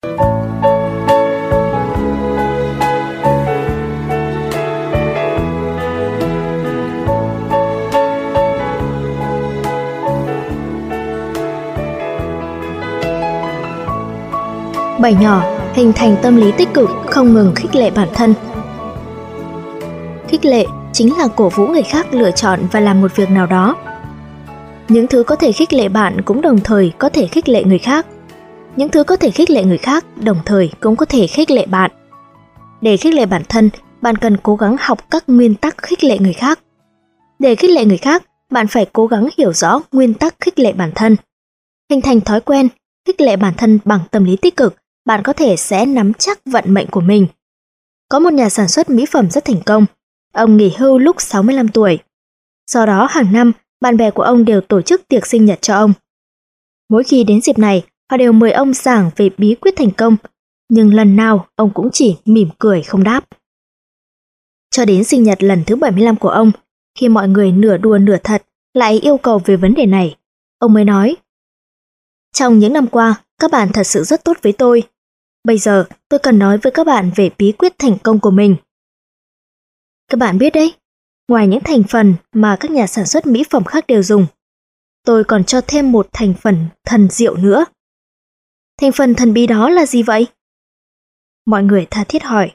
Bảy nhỏ hình thành tâm lý tích cực, không ngừng khích lệ bản thân. Khích lệ chính là cổ vũ người khác lựa chọn và làm một việc nào đó. Những thứ có thể khích lệ bạn cũng đồng thời có thể khích lệ người khác. Những thứ có thể khích lệ người khác đồng thời cũng có thể khích lệ bạn. Để khích lệ bản thân, bạn cần cố gắng học các nguyên tắc khích lệ người khác. Để khích lệ người khác, bạn phải cố gắng hiểu rõ nguyên tắc khích lệ bản thân. Hình thành thói quen khích lệ bản thân bằng tâm lý tích cực, bạn có thể sẽ nắm chắc vận mệnh của mình. Có một nhà sản xuất mỹ phẩm rất thành công. Ông nghỉ hưu lúc 65 tuổi. Do đó hàng năm, bạn bè của ông đều tổ chức tiệc sinh nhật cho ông. Mỗi khi đến dịp này, họ đều mời ông giảng về bí quyết thành công, nhưng lần nào ông cũng chỉ mỉm cười không đáp. Cho đến sinh nhật lần thứ 75 của ông, khi mọi người nửa đùa nửa thật lại yêu cầu về vấn đề này, ông mới nói: "Trong những năm qua, các bạn thật sự rất tốt với tôi. Bây giờ, tôi cần nói với các bạn về bí quyết thành công của mình. Các bạn biết đấy, ngoài những thành phần mà các nhà sản xuất mỹ phẩm khác đều dùng, tôi còn cho thêm một thành phần thần diệu nữa." Thành phần thần bí đó là gì vậy? Mọi người tha thiết hỏi.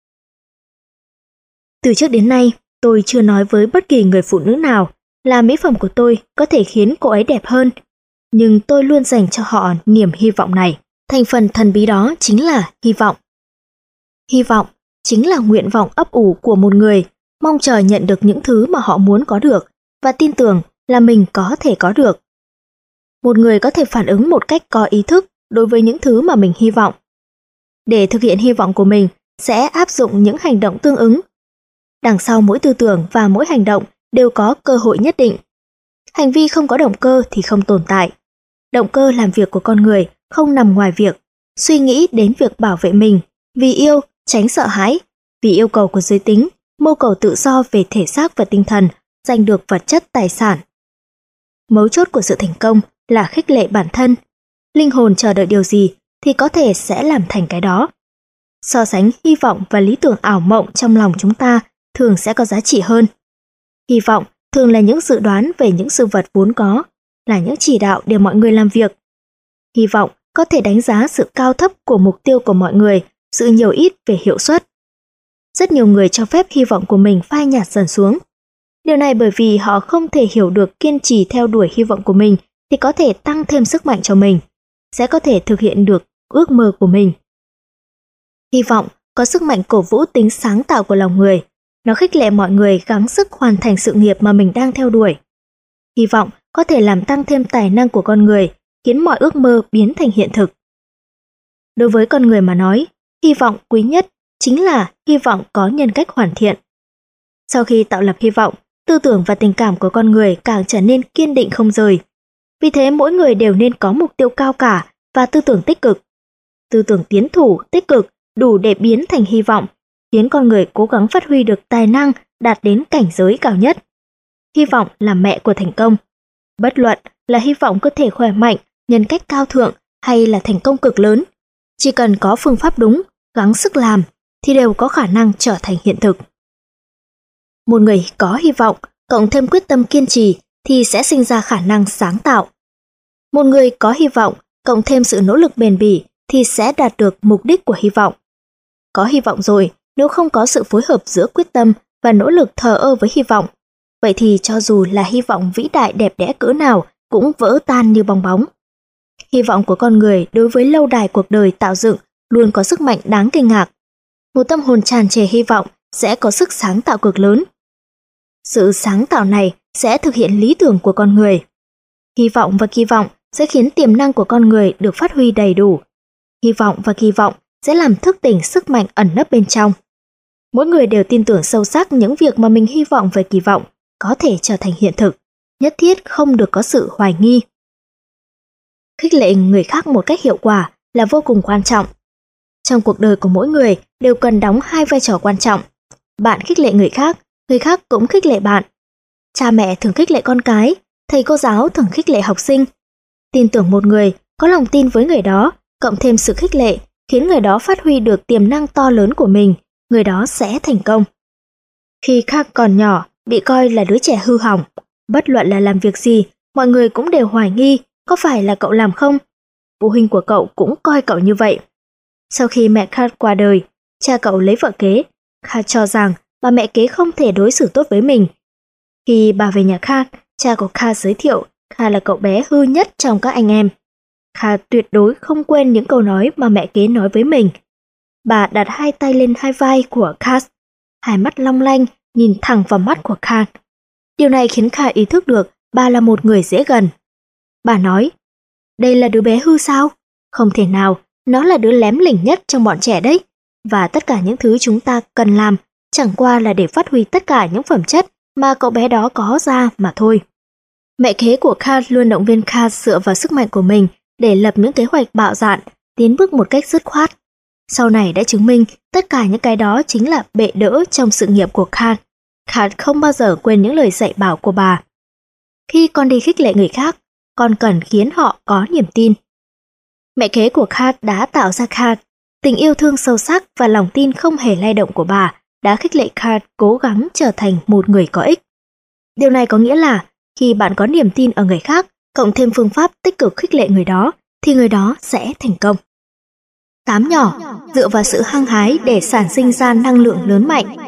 Từ trước đến nay, tôi chưa nói với bất kỳ người phụ nữ nào là mỹ phẩm của tôi có thể khiến cô ấy đẹp hơn, nhưng tôi luôn dành cho họ niềm hy vọng này. Thành phần thần bí đó chính là hy vọng. Hy vọng chính là nguyện vọng ấp ủ của một người, mong chờ nhận được những thứ mà họ muốn có được và tin tưởng là mình có thể có được. Một người có thể phản ứng một cách có ý thức đối với những thứ mà mình hy vọng. Để thực hiện hy vọng của mình sẽ áp dụng những hành động tương ứng. Đằng sau mỗi tư tưởng và mỗi hành động đều có cơ hội nhất định. Hành vi không có động cơ thì không tồn tại. Động cơ làm việc của con người không nằm ngoài việc suy nghĩ đến việc bảo vệ mình, vì yêu, tránh sợ hãi, vì yêu cầu của giới tính, mưu cầu tự do về thể xác và tinh thần, giành được vật chất tài sản. Mấu chốt của sự thành công là khích lệ bản thân. Linh hồn chờ đợi điều gì thì có thể sẽ làm thành cái đó. So sánh hy vọng và lý tưởng ảo mộng trong lòng chúng ta thường sẽ có giá trị hơn. Hy vọng thường là những dự đoán về những sự vật vốn có, là những chỉ đạo để mọi người làm việc. Hy vọng có thể đánh giá sự cao thấp của mục tiêu của mọi người, sự nhiều ít về hiệu suất. Rất nhiều người cho phép hy vọng của mình phai nhạt dần xuống. Điều này bởi vì họ không thể hiểu được kiên trì theo đuổi hy vọng của mình thì có thể tăng thêm sức mạnh cho mình, sẽ có thể thực hiện được ước mơ của mình. Hy vọng có sức mạnh cổ vũ tính sáng tạo của lòng người, nó khích lệ mọi người gắng sức hoàn thành sự nghiệp mà mình đang theo đuổi. Hy vọng có thể làm tăng thêm tài năng của con người, khiến mọi ước mơ biến thành hiện thực. Đối với con người mà nói, hy vọng quý nhất chính là hy vọng có nhân cách hoàn thiện. Sau khi tạo lập hy vọng, tư tưởng và tình cảm của con người càng trở nên kiên định không rời. Vì thế mỗi người đều nên có mục tiêu cao cả và tư tưởng tích cực. Tư tưởng tiến thủ, tích cực đủ để biến thành hy vọng, khiến con người cố gắng phát huy được tài năng đạt đến cảnh giới cao nhất. Hy vọng là mẹ của thành công. Bất luận là hy vọng cơ thể khỏe mạnh, nhân cách cao thượng hay là thành công cực lớn, chỉ cần có phương pháp đúng, gắng sức làm thì đều có khả năng trở thành hiện thực. Một người có hy vọng cộng thêm quyết tâm kiên trì thì sẽ sinh ra khả năng sáng tạo. Một người có hy vọng cộng thêm sự nỗ lực bền bỉ thì sẽ đạt được mục đích của hy vọng. Có hy vọng rồi, nếu không có sự phối hợp giữa quyết tâm và nỗ lực thờ ơ với hy vọng, vậy thì cho dù là hy vọng vĩ đại đẹp đẽ cỡ nào cũng vỡ tan như bong bóng. Hy vọng của con người đối với lâu đài cuộc đời tạo dựng luôn có sức mạnh đáng kinh ngạc. Một tâm hồn tràn trề hy vọng sẽ có sức sáng tạo cực lớn. Sự sáng tạo này sẽ thực hiện lý tưởng của con người. Hy vọng và kỳ vọng sẽ khiến tiềm năng của con người được phát huy đầy đủ. Hy vọng và kỳ vọng sẽ làm thức tỉnh sức mạnh ẩn nấp bên trong. Mỗi người đều tin tưởng sâu sắc những việc mà mình hy vọng và kỳ vọng có thể trở thành hiện thực, nhất thiết không được có sự hoài nghi. Khích lệ người khác một cách hiệu quả là vô cùng quan trọng. Trong cuộc đời của mỗi người đều cần đóng hai vai trò quan trọng. Bạn khích lệ người khác cũng khích lệ bạn. Cha mẹ thường khích lệ con cái, thầy cô giáo thường khích lệ học sinh. Tin tưởng một người, có lòng tin với người đó, cộng thêm sự khích lệ khiến người đó phát huy được tiềm năng to lớn của mình, người đó sẽ thành công. Khi Khat còn nhỏ, bị coi là đứa trẻ hư hỏng, bất luận là làm việc gì, mọi người cũng đều hoài nghi có phải là cậu làm không. Phụ huynh của cậu cũng coi cậu như vậy. Sau khi mẹ Khat qua đời, cha cậu lấy vợ kế. Khat cho rằng bà mẹ kế không thể đối xử tốt với mình. Khi bà về nhà Khat, cha của Khat giới thiệu Khat là cậu bé hư nhất trong các anh em. Khat tuyệt đối không quên những câu nói mà mẹ kế nói với mình. Bà đặt hai tay lên hai vai của Khat, hai mắt long lanh nhìn thẳng vào mắt của Khat. Điều này khiến Khat ý thức được bà là một người dễ gần. Bà nói, đây là đứa bé hư sao? Không thể nào, nó là đứa lém lỉnh nhất trong bọn trẻ đấy. Và tất cả những thứ chúng ta cần làm chẳng qua là để phát huy tất cả những phẩm chất mà cậu bé đó có ra mà thôi. Mẹ kế của Khat luôn động viên Khat dựa vào sức mạnh của mình để lập những kế hoạch bạo dạn, tiến bước một cách dứt khoát. Sau này đã chứng minh tất cả những cái đó chính là bệ đỡ trong sự nghiệp của Khat. Khat không bao giờ quên những lời dạy bảo của bà. Khi con đi khích lệ người khác, con cần khiến họ có niềm tin. Mẹ kế của Khat đã tạo ra Khat. Tình yêu thương sâu sắc và lòng tin không hề lay động của bà đã khích lệ Khat cố gắng trở thành một người có ích. Điều này có nghĩa là khi bạn có niềm tin ở người khác, cộng thêm phương pháp tích cực khích lệ người đó, thì người đó sẽ thành công. 8 nhỏ, dựa vào sự hăng hái để sản sinh ra năng lượng lớn mạnh.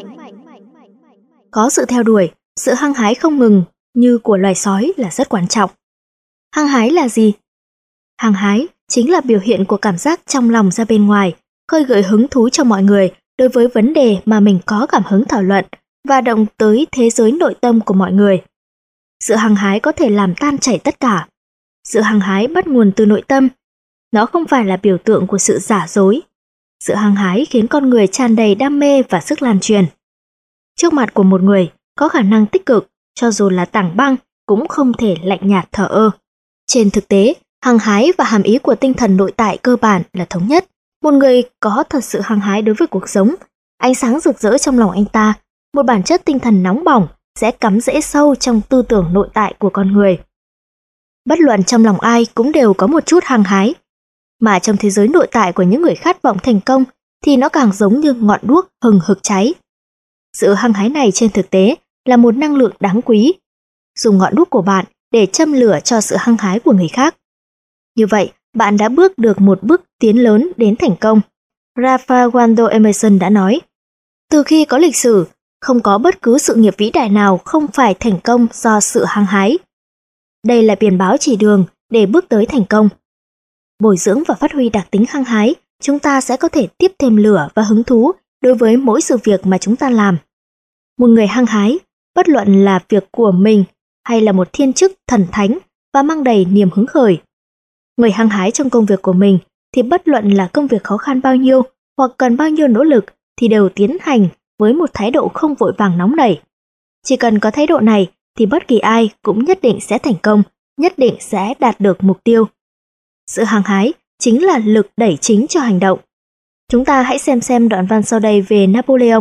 Có sự theo đuổi, sự hăng hái không ngừng như của loài sói là rất quan trọng. Hăng hái là gì? Hăng hái chính là biểu hiện của cảm giác trong lòng ra bên ngoài, khơi gợi hứng thú cho mọi người đối với vấn đề mà mình có cảm hứng thảo luận và động tới thế giới nội tâm của mọi người. Sự hăng hái có thể làm tan chảy tất cả. Sự hăng hái bắt nguồn từ nội tâm. Nó không phải là biểu tượng của sự giả dối. Sự hăng hái khiến con người tràn đầy đam mê và sức lan truyền. Trước mặt của một người có khả năng tích cực, cho dù là tảng băng cũng không thể lạnh nhạt thờ ơ. Trên thực tế, hăng hái và hàm ý của tinh thần nội tại cơ bản là thống nhất. Một người có thật sự hăng hái đối với cuộc sống, ánh sáng rực rỡ trong lòng anh ta, một bản chất tinh thần nóng bỏng sẽ cắm rễ sâu trong tư tưởng nội tại của con người. Bất luận trong lòng ai cũng đều có một chút hăng hái, mà trong thế giới nội tại của những người khát vọng thành công thì nó càng giống như ngọn đuốc hừng hực cháy. Sự hăng hái này trên thực tế là một năng lượng đáng quý. Dùng ngọn đuốc của bạn để châm lửa cho sự hăng hái của người khác. Như vậy, bạn đã bước được một bước tiến lớn đến thành công. Ralph Waldo Emerson đã nói, từ khi có lịch sử, không có bất cứ sự nghiệp vĩ đại nào không phải thành công do sự hăng hái. Đây là biển báo chỉ đường để bước tới thành công. Bồi dưỡng và phát huy đặc tính hăng hái, chúng ta sẽ có thể tiếp thêm lửa và hứng thú đối với mỗi sự việc mà chúng ta làm. Một người hăng hái, bất luận là việc của mình hay là một thiên chức thần thánh và mang đầy niềm hứng khởi. Người hăng hái trong công việc của mình thì bất luận là công việc khó khăn bao nhiêu hoặc cần bao nhiêu nỗ lực thì đều tiến hành với một thái độ không vội vàng nóng nảy. Chỉ cần có thái độ này thì bất kỳ ai cũng nhất định sẽ thành công, nhất định sẽ đạt được mục tiêu. Sự hăng hái chính là lực đẩy chính cho hành động. Chúng ta hãy xem đoạn văn sau đây về Napoleon.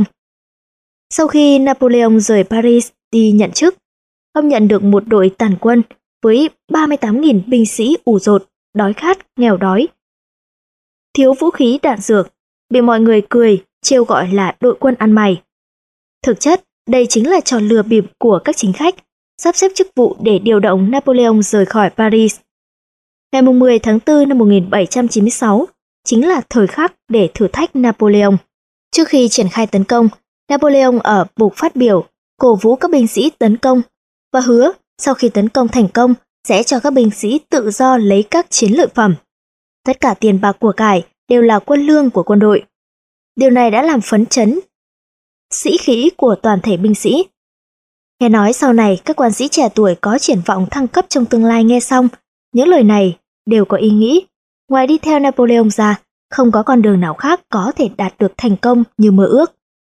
Sau khi Napoleon rời Paris đi nhận chức, ông nhận được một đội tàn quân với 38.000 binh sĩ ủ rột, đói khát, nghèo đói, thiếu vũ khí đạn dược, bị mọi người cười, trêu gọi là đội quân ăn mày. Thực chất, đây chính là trò lừa bịp của các chính khách, sắp xếp chức vụ để điều động Napoleon rời khỏi Paris. Ngày 10 tháng 4 năm 1796 chính là thời khắc để thử thách Napoleon. Trước khi triển khai tấn công, Napoleon ở buộc phát biểu, cổ vũ các binh sĩ tấn công và hứa sau khi tấn công thành công sẽ cho các binh sĩ tự do lấy các chiến lợi phẩm. Tất cả tiền bạc của cải đều là quân lương của quân đội. Điều này đã làm phấn chấn sĩ khí của toàn thể binh sĩ. Nghe nói sau này các quan sĩ trẻ tuổi có triển vọng thăng cấp trong tương lai nghe xong, những lời này đều có ý nghĩ, ngoài đi theo Napoleon ra, không có con đường nào khác có thể đạt được thành công như mơ ước.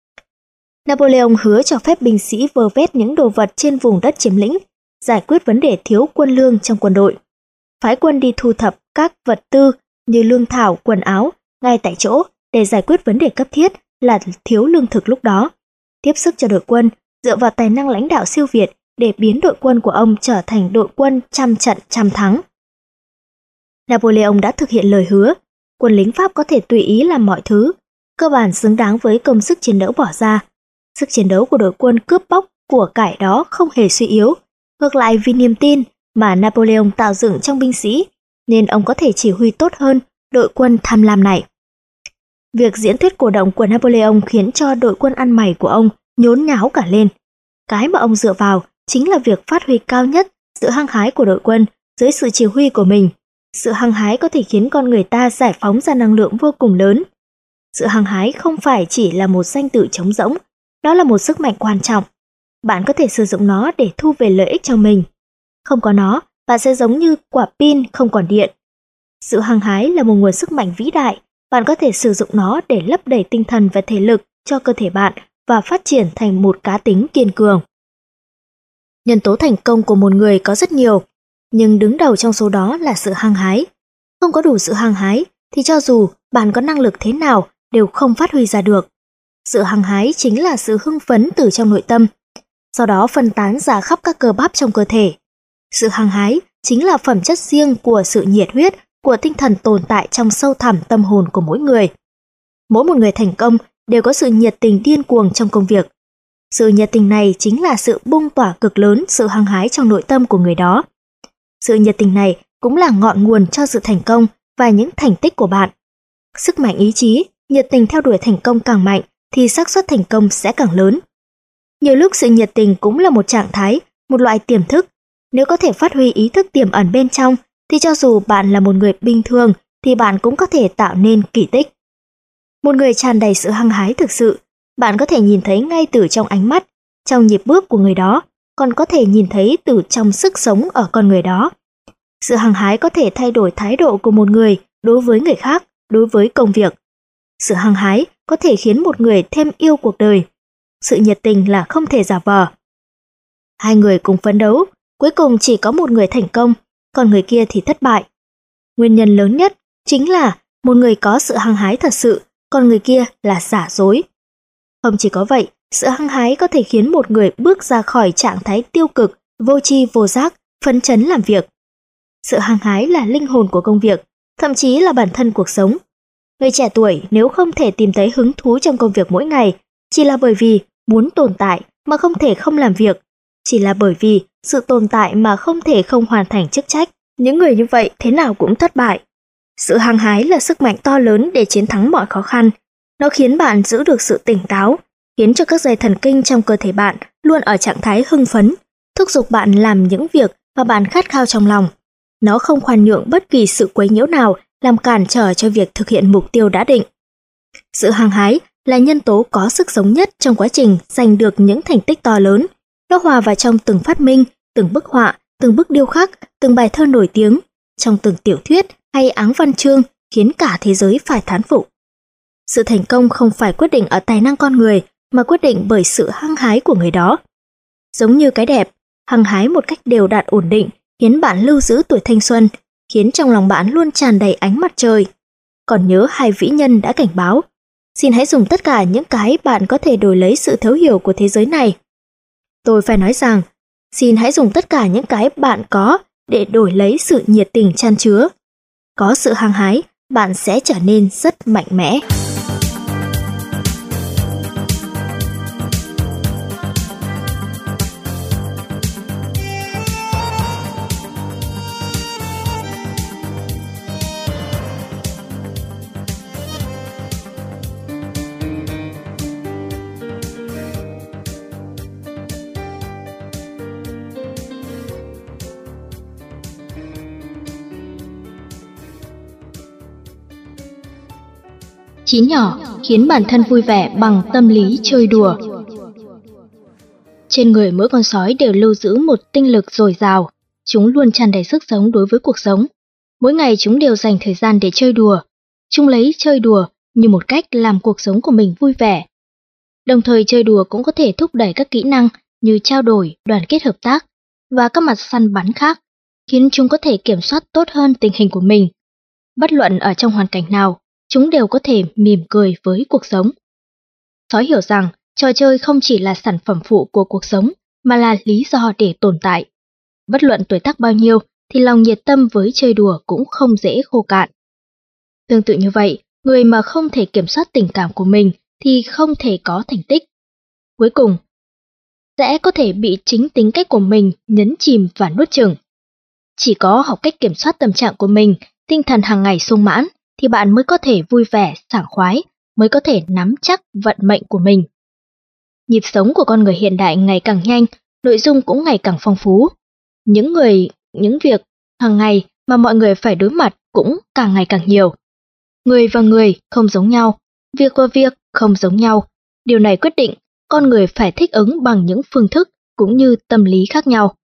Napoleon hứa cho phép binh sĩ vơ vét những đồ vật trên vùng đất chiếm lĩnh, giải quyết vấn đề thiếu quân lương trong quân đội, phái quân đi thu thập các vật tư như lương thảo, quần áo ngay tại chỗ để giải quyết vấn đề cấp thiết là thiếu lương thực lúc đó, tiếp sức cho đội quân dựa vào tài năng lãnh đạo siêu việt để biến đội quân của ông trở thành đội quân trăm trận trăm thắng. Napoleon đã thực hiện lời hứa, Quân lính Pháp có thể tùy ý làm mọi thứ, cơ bản xứng đáng với công sức chiến đấu bỏ ra. Sức chiến đấu của đội quân cướp bóc của cải đó không hề suy yếu, ngược lại vì niềm tin mà Napoleon tạo dựng trong binh sĩ, nên ông có thể chỉ huy tốt hơn đội quân tham lam này. Việc diễn thuyết cổ động của Napoleon khiến cho đội quân ăn mày của ông nhốn nháo cả lên. Cái mà ông dựa vào chính là việc phát huy cao nhất sự hăng hái của đội quân dưới sự chỉ huy của mình. Sự hăng hái có thể khiến con người ta giải phóng ra năng lượng vô cùng lớn. Sự hăng hái không phải chỉ là một danh từ trống rỗng, đó là một sức mạnh quan trọng. Bạn có thể sử dụng nó để thu về lợi ích cho mình. Không có nó, bạn sẽ giống như quả pin không còn điện. Sự hăng hái là một nguồn sức mạnh vĩ đại, bạn có thể sử dụng nó để lấp đầy tinh thần và thể lực cho cơ thể bạn và phát triển thành một cá tính kiên cường. Nhân tố thành công của một người có rất nhiều, nhưng đứng đầu trong số đó là sự hăng hái. Không có đủ sự hăng hái thì cho dù bạn có năng lực thế nào đều không phát huy ra được. Sự hăng hái chính là sự hưng phấn từ trong nội tâm, sau đó phân tán ra khắp các cơ bắp trong cơ thể. Sự hăng hái chính là phẩm chất riêng của sự nhiệt huyết, của tinh thần tồn tại trong sâu thẳm tâm hồn của mỗi người. Mỗi một người thành công đều có sự nhiệt tình điên cuồng trong công việc. Sự nhiệt tình này chính là sự bung tỏa cực lớn sự hăng hái trong nội tâm của người đó. Sự nhiệt tình này cũng là ngọn nguồn cho sự thành công và những thành tích của bạn. Sức mạnh ý chí, nhiệt tình theo đuổi thành công càng mạnh thì xác suất thành công sẽ càng lớn. Nhiều lúc sự nhiệt tình cũng là một trạng thái, một loại tiềm thức. Nếu có thể phát huy ý thức tiềm ẩn bên trong thì cho dù bạn là một người bình thường thì bạn cũng có thể tạo nên kỳ tích. Một người tràn đầy sự hăng hái thực sự, bạn có thể nhìn thấy ngay từ trong ánh mắt, trong nhịp bước của người đó, còn có thể nhìn thấy từ trong sức sống ở con người đó. Sự hăng hái có thể thay đổi thái độ của một người đối với người khác, đối với công việc. Sự hăng hái có thể khiến một người thêm yêu cuộc đời. Sự nhiệt tình là không thể giả vờ. Hai người cùng phấn đấu, cuối cùng chỉ có một người thành công, còn người kia thì thất bại. Nguyên nhân lớn nhất chính là một người có sự hăng hái thật sự, còn người kia là giả dối. Không chỉ có vậy, sự hăng hái có thể khiến một người bước ra khỏi trạng thái tiêu cực, vô tri vô giác, phấn chấn làm việc. Sự hăng hái là linh hồn của công việc, thậm chí là bản thân cuộc sống. Người trẻ tuổi nếu không thể tìm thấy hứng thú trong công việc mỗi ngày, chỉ là bởi vì muốn tồn tại mà không thể không làm việc, chỉ là bởi vì sự tồn tại mà không thể không hoàn thành chức trách. Những người như vậy thế nào cũng thất bại. Sự hăng hái là sức mạnh to lớn để chiến thắng mọi khó khăn. Nó khiến bạn giữ được sự tỉnh táo, khiến cho các dây thần kinh trong cơ thể bạn luôn ở trạng thái hưng phấn, thúc giục bạn làm những việc mà bạn khát khao trong lòng. Nó không khoan nhượng bất kỳ sự quấy nhiễu nào làm cản trở cho việc thực hiện mục tiêu đã định. Sự hăng hái là nhân tố có sức sống nhất trong quá trình giành được những thành tích to lớn. Nó hòa vào trong từng phát minh, từng bức họa, từng bức điêu khắc, từng bài thơ nổi tiếng, trong từng tiểu thuyết hay áng văn chương, khiến cả thế giới phải thán phục. Sự thành công không phải quyết định ở tài năng con người, mà quyết định bởi sự hăng hái của người đó. Giống như cái đẹp, hăng hái một cách đều đặn ổn định khiến bạn lưu giữ tuổi thanh xuân, khiến trong lòng bạn luôn tràn đầy ánh mặt trời. Còn nhớ hai vĩ nhân đã cảnh báo, xin hãy dùng tất cả những cái bạn có thể đổi lấy sự thấu hiểu của thế giới này. Tôi phải nói rằng, xin hãy dùng tất cả những cái bạn có để đổi lấy sự nhiệt tình chan chứa. Có sự hăng hái, bạn sẽ trở nên rất mạnh mẽ. Chí nhỏ khiến bản thân vui vẻ bằng tâm lý chơi đùa. Trên người mỗi con sói đều lưu giữ một tinh lực dồi dào, chúng luôn tràn đầy sức sống đối với cuộc sống. Mỗi ngày chúng đều dành thời gian để chơi đùa. Chúng lấy chơi đùa như một cách làm cuộc sống của mình vui vẻ. Đồng thời chơi đùa cũng có thể thúc đẩy các kỹ năng như trao đổi, đoàn kết hợp tác và các mặt săn bắn khác, khiến chúng có thể kiểm soát tốt hơn tình hình của mình. Bất luận ở trong hoàn cảnh nào, chúng đều có thể mỉm cười với cuộc sống. Sói hiểu rằng trò chơi không chỉ là sản phẩm phụ của cuộc sống, mà là lý do để tồn tại. Bất luận tuổi tác bao nhiêu thì lòng nhiệt tâm với chơi đùa cũng không dễ khô cạn. Tương tự như vậy, người mà không thể kiểm soát tình cảm của mình thì không thể có thành tích. Cuối cùng, sẽ có thể bị chính tính cách của mình nhấn chìm và nuốt chửng. Chỉ có học cách kiểm soát tâm trạng của mình, tinh thần hàng ngày sung mãn, thì bạn mới có thể vui vẻ, sảng khoái, mới có thể nắm chắc vận mệnh của mình. Nhịp sống của con người hiện đại ngày càng nhanh, nội dung cũng ngày càng phong phú. Những việc hàng ngày mà mọi người phải đối mặt cũng càng ngày càng nhiều. Người và người không giống nhau, việc và việc không giống nhau. Điều này quyết định con người phải thích ứng bằng những phương thức cũng như tâm lý khác nhau.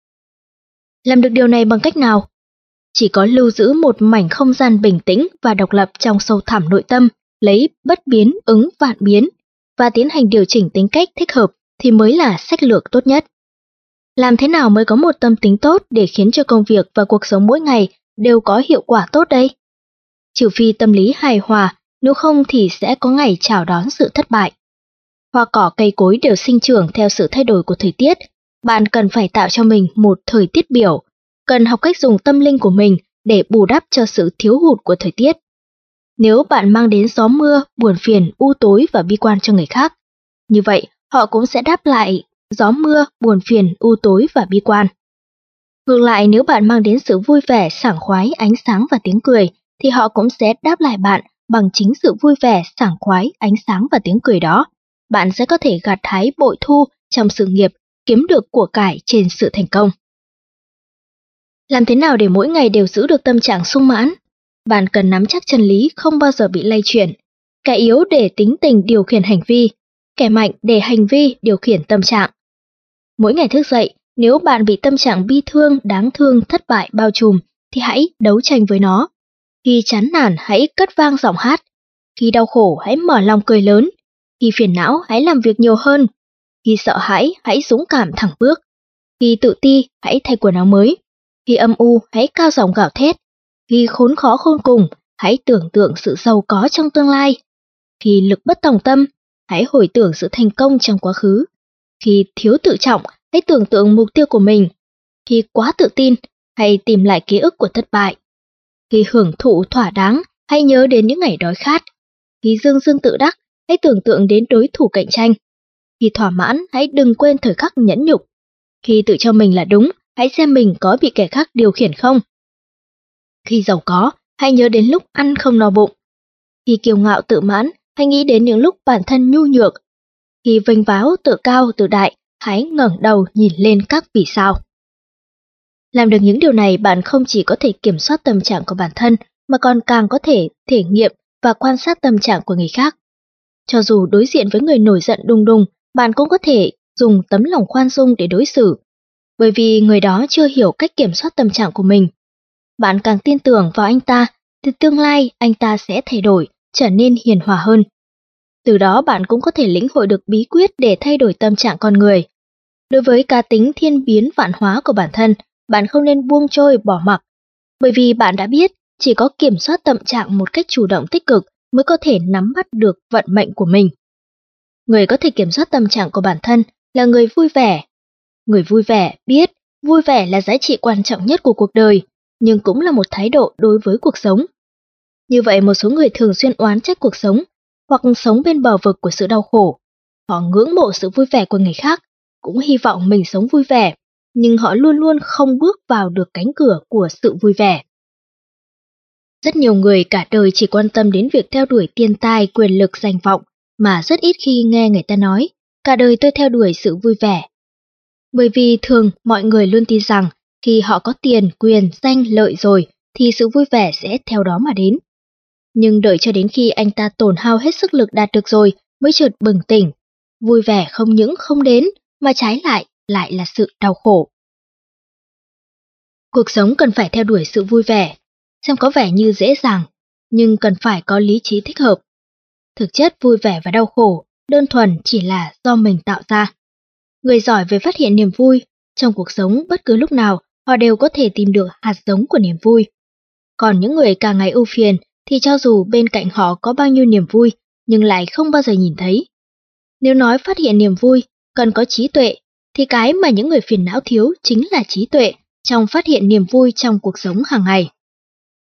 Làm được điều này bằng cách nào? Chỉ có lưu giữ một mảnh không gian bình tĩnh và độc lập trong sâu thẳm nội tâm, lấy bất biến ứng vạn biến và tiến hành điều chỉnh tính cách thích hợp thì mới là sách lược tốt nhất. Làm thế nào mới có một tâm tính tốt để khiến cho công việc và cuộc sống mỗi ngày đều có hiệu quả tốt đây? Trừ phi tâm lý hài hòa, nếu không thì sẽ có ngày chào đón sự thất bại. Hoa cỏ cây cối đều sinh trưởng theo sự thay đổi của thời tiết. Bạn cần phải tạo cho mình một thời tiết biểu, cần học cách dùng tâm linh của mình để bù đắp cho sự thiếu hụt của thời tiết. Nếu bạn mang đến gió mưa, buồn phiền, u tối và bi quan cho người khác, như vậy họ cũng sẽ đáp lại gió mưa, buồn phiền, u tối và bi quan. Ngược lại, nếu bạn mang đến sự vui vẻ, sảng khoái, ánh sáng và tiếng cười, thì họ cũng sẽ đáp lại bạn bằng chính sự vui vẻ, sảng khoái, ánh sáng và tiếng cười đó. Bạn sẽ có thể gặt hái bội thu trong sự nghiệp, kiếm được của cải trên sự thành công. Làm thế nào để mỗi ngày đều giữ được tâm trạng sung mãn? Bạn cần nắm chắc chân lý không bao giờ bị lay chuyển. Kẻ yếu để tính tình điều khiển hành vi, kẻ mạnh để hành vi điều khiển tâm trạng. Mỗi ngày thức dậy, nếu bạn bị tâm trạng bi thương, đáng thương, thất bại bao trùm, thì hãy đấu tranh với nó. Khi chán nản, hãy cất vang giọng hát. Khi đau khổ, hãy mở lòng cười lớn. Khi phiền não, hãy làm việc nhiều hơn. Khi sợ hãi, hãy dũng cảm thẳng bước. Khi tự ti, hãy thay quần áo mới. Khi âm u, hãy cao giọng gào thét. Khi khốn khó khôn cùng, hãy tưởng tượng sự giàu có trong tương lai. Khi lực bất tòng tâm, hãy hồi tưởng sự thành công trong quá khứ. Khi thiếu tự trọng, hãy tưởng tượng mục tiêu của mình. Khi quá tự tin, hãy tìm lại ký ức của thất bại. Khi hưởng thụ thỏa đáng, hãy nhớ đến những ngày đói khát. Khi dương dương tự đắc, hãy tưởng tượng đến đối thủ cạnh tranh. Khi thỏa mãn, hãy đừng quên thời khắc nhẫn nhục. Khi tự cho mình là đúng, hãy xem mình có bị kẻ khác điều khiển không. Khi giàu có, hãy nhớ đến lúc ăn không no bụng. Khi kiêu ngạo tự mãn, hãy nghĩ đến những lúc bản thân nhu nhược. Khi vênh váo tự cao tự đại, hãy ngẩng đầu nhìn lên các vì sao. Làm được những điều này, bạn không chỉ có thể kiểm soát tâm trạng của bản thân, mà còn càng có thể thể nghiệm và quan sát tâm trạng của người khác. Cho dù đối diện với người nổi giận đùng đùng, bạn cũng có thể dùng tấm lòng khoan dung để đối xử, bởi vì người đó chưa hiểu cách kiểm soát tâm trạng của mình. Bạn càng tin tưởng vào anh ta, thì tương lai anh ta sẽ thay đổi, trở nên hiền hòa hơn. Từ đó bạn cũng có thể lĩnh hội được bí quyết để thay đổi tâm trạng con người. Đối với cá tính thiên biến vạn hóa của bản thân, bạn không nên buông trôi bỏ mặc, bởi vì bạn đã biết chỉ có kiểm soát tâm trạng một cách chủ động tích cực mới có thể nắm bắt được vận mệnh của mình. Người có thể kiểm soát tâm trạng của bản thân là người vui vẻ. Người vui vẻ biết vui vẻ là giá trị quan trọng nhất của cuộc đời, nhưng cũng là một thái độ đối với cuộc sống. Như vậy, một số người thường xuyên oán trách cuộc sống hoặc sống bên bờ vực của sự đau khổ. Họ ngưỡng mộ sự vui vẻ của người khác, cũng hy vọng mình sống vui vẻ, nhưng họ luôn luôn không bước vào được cánh cửa của sự vui vẻ. Rất nhiều người cả đời chỉ quan tâm đến việc theo đuổi tiền tài, quyền lực, danh vọng, mà rất ít khi nghe người ta nói, cả đời tôi theo đuổi sự vui vẻ. Bởi vì thường mọi người luôn tin rằng khi họ có tiền, quyền, danh, lợi rồi thì sự vui vẻ sẽ theo đó mà đến. Nhưng đợi cho đến khi anh ta tổn hao hết sức lực đạt được rồi mới chợt bừng tỉnh, vui vẻ không những không đến mà trái lại là sự đau khổ. Cuộc sống cần phải theo đuổi sự vui vẻ, xem có vẻ như dễ dàng, nhưng cần phải có lý trí thích hợp. Thực chất vui vẻ và đau khổ đơn thuần chỉ là do mình tạo ra. Người giỏi về phát hiện niềm vui, trong cuộc sống bất cứ lúc nào họ đều có thể tìm được hạt giống của niềm vui. Còn những người cả ngày ưu phiền thì cho dù bên cạnh họ có bao nhiêu niềm vui nhưng lại không bao giờ nhìn thấy. Nếu nói phát hiện niềm vui cần có trí tuệ, thì cái mà những người phiền não thiếu chính là trí tuệ trong phát hiện niềm vui trong cuộc sống hàng ngày.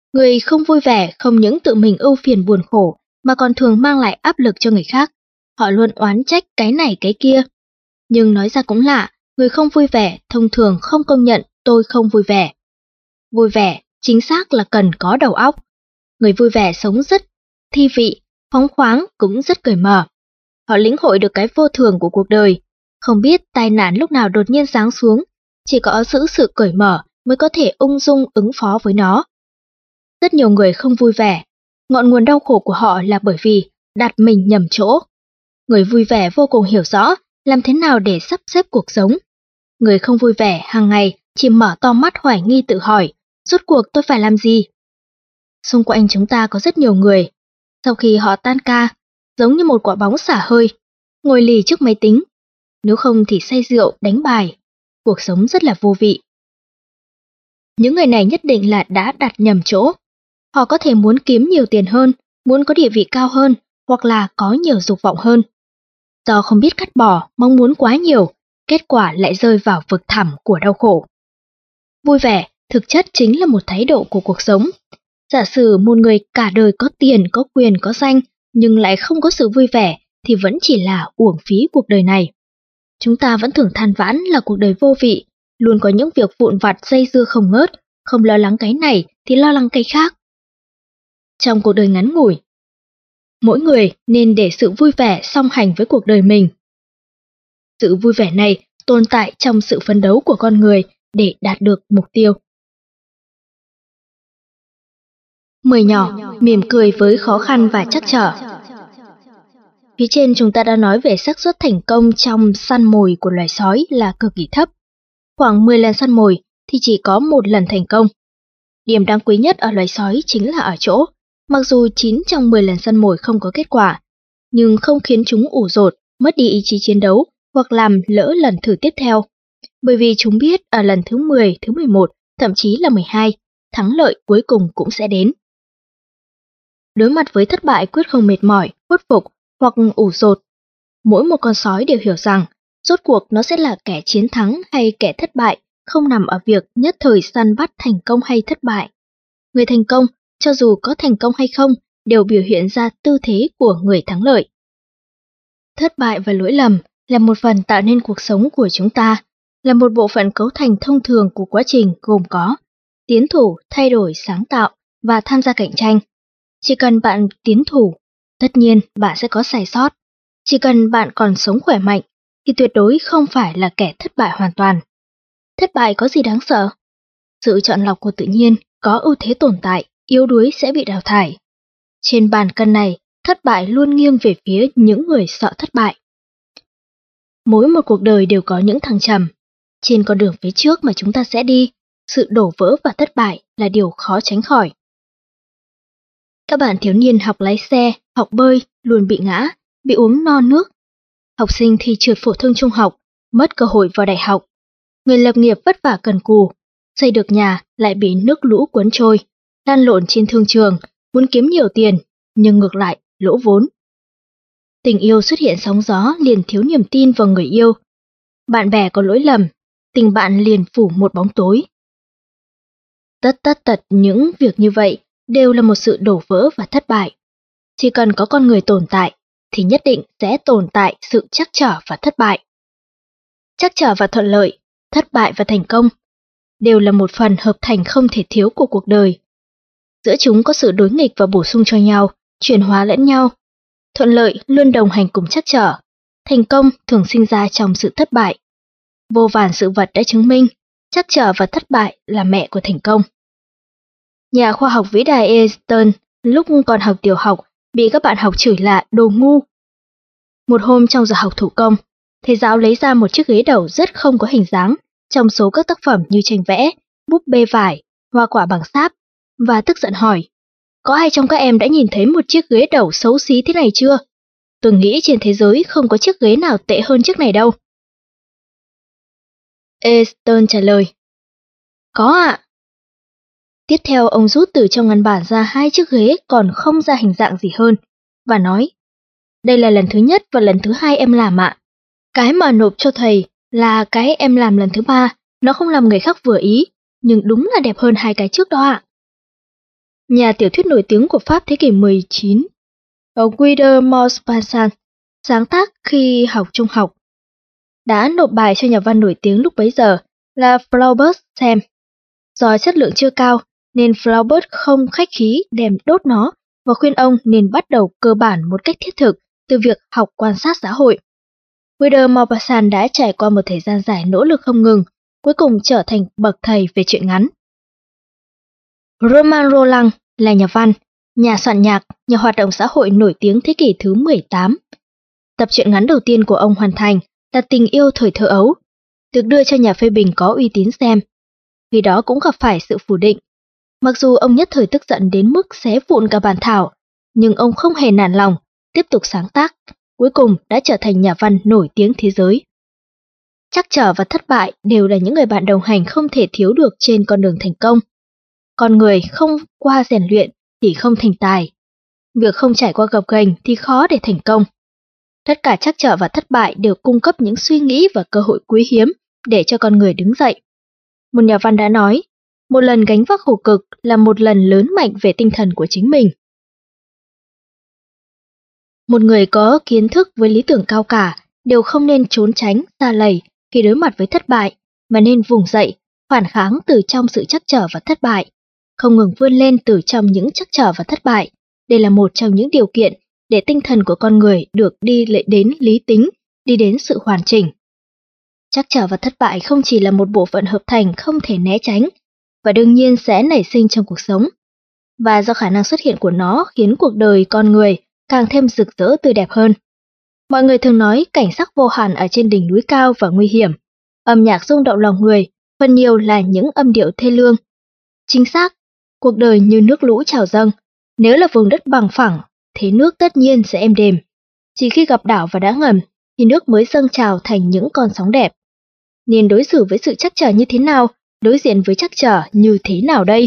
Người không vui vẻ không những tự mình ưu phiền buồn khổ mà còn thường mang lại áp lực cho người khác. Họ luôn oán trách cái này cái kia. Nhưng nói ra cũng lạ, người không vui vẻ thông thường không công nhận tôi không vui vẻ. Vui vẻ chính xác là cần có đầu óc. Người vui vẻ sống rất thi vị, phóng khoáng cũng rất cởi mở. Họ lĩnh hội được cái vô thường của cuộc đời, không biết tai nạn lúc nào đột nhiên giáng xuống, chỉ có giữ sự cởi mở mới có thể ung dung ứng phó với nó. Rất nhiều người không vui vẻ, ngọn nguồn đau khổ của họ là bởi vì đặt mình nhầm chỗ. Người vui vẻ vô cùng hiểu rõ làm thế nào để sắp xếp cuộc sống. Người không vui vẻ hàng ngày chỉ mở to mắt hoài nghi tự hỏi, rốt cuộc tôi phải làm gì? Xung quanh chúng ta có rất nhiều người, sau khi họ tan ca, giống như một quả bóng xả hơi, ngồi lì trước máy tính, nếu không thì say rượu, đánh bài, cuộc sống rất là vô vị. Những người này nhất định là đã đặt nhầm chỗ. Họ có thể muốn kiếm nhiều tiền hơn, muốn có địa vị cao hơn, hoặc là có nhiều dục vọng hơn. Do không biết cắt bỏ, mong muốn quá nhiều, kết quả lại rơi vào vực thẳm của đau khổ. Vui vẻ thực chất chính là một thái độ của cuộc sống. Giả sử một người cả đời có tiền, có quyền, có danh, nhưng lại không có sự vui vẻ, thì vẫn chỉ là uổng phí cuộc đời này. Chúng ta vẫn thường than vãn là cuộc đời vô vị, luôn có những việc vụn vặt dây dưa không ngớt, không lo lắng cái này thì lo lắng cái khác. Trong cuộc đời ngắn ngủi, mỗi người nên để sự vui vẻ song hành với cuộc đời mình. Sự vui vẻ này tồn tại trong sự phấn đấu của con người để đạt được mục tiêu. 10 nhỏ, mỉm cười với khó khăn và trắc trở. Phía trên chúng ta đã nói về xác suất thành công trong săn mồi của loài sói là cực kỳ thấp. Khoảng 10 lần săn mồi thì chỉ có 1 lần thành công. Điểm đáng quý nhất ở loài sói chính là ở chỗ, mặc dù 9 trong 10 lần săn mồi không có kết quả, nhưng không khiến chúng ủ dột, mất đi ý chí chiến đấu hoặc làm lỡ lần thử tiếp theo. Bởi vì chúng biết ở lần thứ 10, thứ 11, thậm chí là 12, thắng lợi cuối cùng cũng sẽ đến. Đối mặt với thất bại quyết không mệt mỏi, khuất phục hoặc ủ dột, mỗi một con sói đều hiểu rằng rốt cuộc nó sẽ là kẻ chiến thắng hay kẻ thất bại, không nằm ở việc nhất thời săn bắt thành công hay thất bại. Người thành công, cho dù có thành công hay không, đều biểu hiện ra tư thế của người thắng lợi. Thất bại và lỗi lầm là một phần tạo nên cuộc sống của chúng ta, là một bộ phận cấu thành thông thường của quá trình gồm có tiến thủ, thay đổi, sáng tạo và tham gia cạnh tranh. Chỉ cần bạn tiến thủ, tất nhiên bạn sẽ có sai sót. Chỉ cần bạn còn sống khỏe mạnh, thì tuyệt đối không phải là kẻ thất bại hoàn toàn. Thất bại có gì đáng sợ? Sự chọn lọc của tự nhiên có ưu thế tồn tại, yếu đuối sẽ bị đào thải. Trên bàn cân này, thất bại luôn nghiêng về phía những người sợ thất bại. Mỗi một cuộc đời đều có những thăng trầm. Trên con đường phía trước mà chúng ta sẽ đi, sự đổ vỡ và thất bại là điều khó tránh khỏi. Các bạn thiếu niên học lái xe, học bơi luôn bị ngã, bị uống no nước. Học sinh thi trượt phổ thông trung học, mất cơ hội vào đại học. Người lập nghiệp vất vả cần cù, xây được nhà lại bị nước lũ cuốn trôi, lăn lộn trên thương trường, muốn kiếm nhiều tiền, nhưng ngược lại lỗ vốn. Tình yêu xuất hiện sóng gió liền thiếu niềm tin vào người yêu. Bạn bè có lỗi lầm, tình bạn liền phủ một bóng tối. Tất tật những việc như vậy đều là một sự đổ vỡ và thất bại. Chỉ cần có con người tồn tại, thì nhất định sẽ tồn tại sự trắc trở và thất bại. Trắc trở và thuận lợi, thất bại và thành công đều là một phần hợp thành không thể thiếu của cuộc đời. Giữa chúng có sự đối nghịch và bổ sung cho nhau, chuyển hóa lẫn nhau. Thuận lợi luôn đồng hành cùng trắc trở, thành công thường sinh ra trong sự thất bại. Vô vàn sự vật đã chứng minh, trắc trở và thất bại là mẹ của thành công. Nhà khoa học vĩ đại Einstein lúc còn học tiểu học bị các bạn học chửi là đồ ngu. Một hôm trong giờ học thủ công, thầy giáo lấy ra một chiếc ghế đầu rất không có hình dáng trong số các tác phẩm như tranh vẽ, búp bê vải, hoa quả bằng sáp, và tức giận hỏi, có ai trong các em đã nhìn thấy một chiếc ghế đầu xấu xí thế này chưa? Tôi nghĩ trên thế giới không có chiếc ghế nào tệ hơn chiếc này đâu. Einstein trả lời, có ạ. Tiếp theo ông rút từ trong ngăn bản ra 2 chiếc ghế còn không ra hình dạng gì hơn, và nói, đây là lần thứ nhất và lần thứ 2 em làm ạ. Cái mà nộp cho thầy là cái em làm lần thứ 3, nó không làm người khác vừa ý, nhưng đúng là đẹp hơn 2 cái trước đó ạ. Nhà tiểu thuyết nổi tiếng của Pháp thế kỷ 19, Guy de Maupassant, sáng tác khi học trung học, đã nộp bài cho nhà văn nổi tiếng lúc bấy giờ là Flaubert xem. Do chất lượng chưa cao nên Flaubert không khách khí đem đốt nó và khuyên ông nên bắt đầu cơ bản một cách thiết thực từ việc học quan sát xã hội. Guy de Maupassant đã trải qua một thời gian dài nỗ lực không ngừng, cuối cùng trở thành bậc thầy về truyện ngắn. Romain Rolland là nhà văn, nhà soạn nhạc, nhà hoạt động xã hội nổi tiếng thế kỷ thứ 18. Tập truyện ngắn đầu tiên của ông hoàn thành là Tình yêu thời thơ ấu, được đưa cho nhà phê bình có uy tín xem. Vì đó cũng gặp phải sự phủ định. Mặc dù ông nhất thời tức giận đến mức xé vụn cả bản thảo, nhưng ông không hề nản lòng, tiếp tục sáng tác, cuối cùng đã trở thành nhà văn nổi tiếng thế giới. Trắc trở và thất bại đều là những người bạn đồng hành không thể thiếu được trên con đường thành công. Con người không qua rèn luyện thì không thành tài. Việc không trải qua gập ghềnh thì khó để thành công. Tất cả trắc trở và thất bại đều cung cấp những suy nghĩ và cơ hội quý hiếm để cho con người đứng dậy. Một nhà văn đã nói, một lần gánh vác khổ cực là một lần lớn mạnh về tinh thần của chính mình. Một người có kiến thức với lý tưởng cao cả đều không nên trốn tránh, xa lầy khi đối mặt với thất bại, mà nên vùng dậy, phản kháng từ trong sự trắc trở và thất bại, không ngừng vươn lên từ trong những trắc trở và thất bại. Đây là một trong những điều kiện để tinh thần của con người được đi đến lý tính, đi đến sự hoàn chỉnh. Trắc trở và thất bại không chỉ là một bộ phận hợp thành không thể né tránh, và đương nhiên sẽ nảy sinh trong cuộc sống. Và do khả năng xuất hiện của nó khiến cuộc đời con người càng thêm rực rỡ tươi đẹp hơn. Mọi người thường nói cảnh sắc vô hạn ở trên đỉnh núi cao và nguy hiểm. Âm nhạc rung động lòng người, phần nhiều là những âm điệu thê lương. Chính xác, cuộc đời như nước lũ trào dâng. Nếu là vùng đất bằng phẳng, thế nước tất nhiên sẽ êm đềm. Chỉ khi gặp đảo và đá ngầm, thì nước mới dâng trào thành những con sóng đẹp. Nên đối xử với sự trắc trở như thế nào, đối diện với trắc trở như thế nào đây?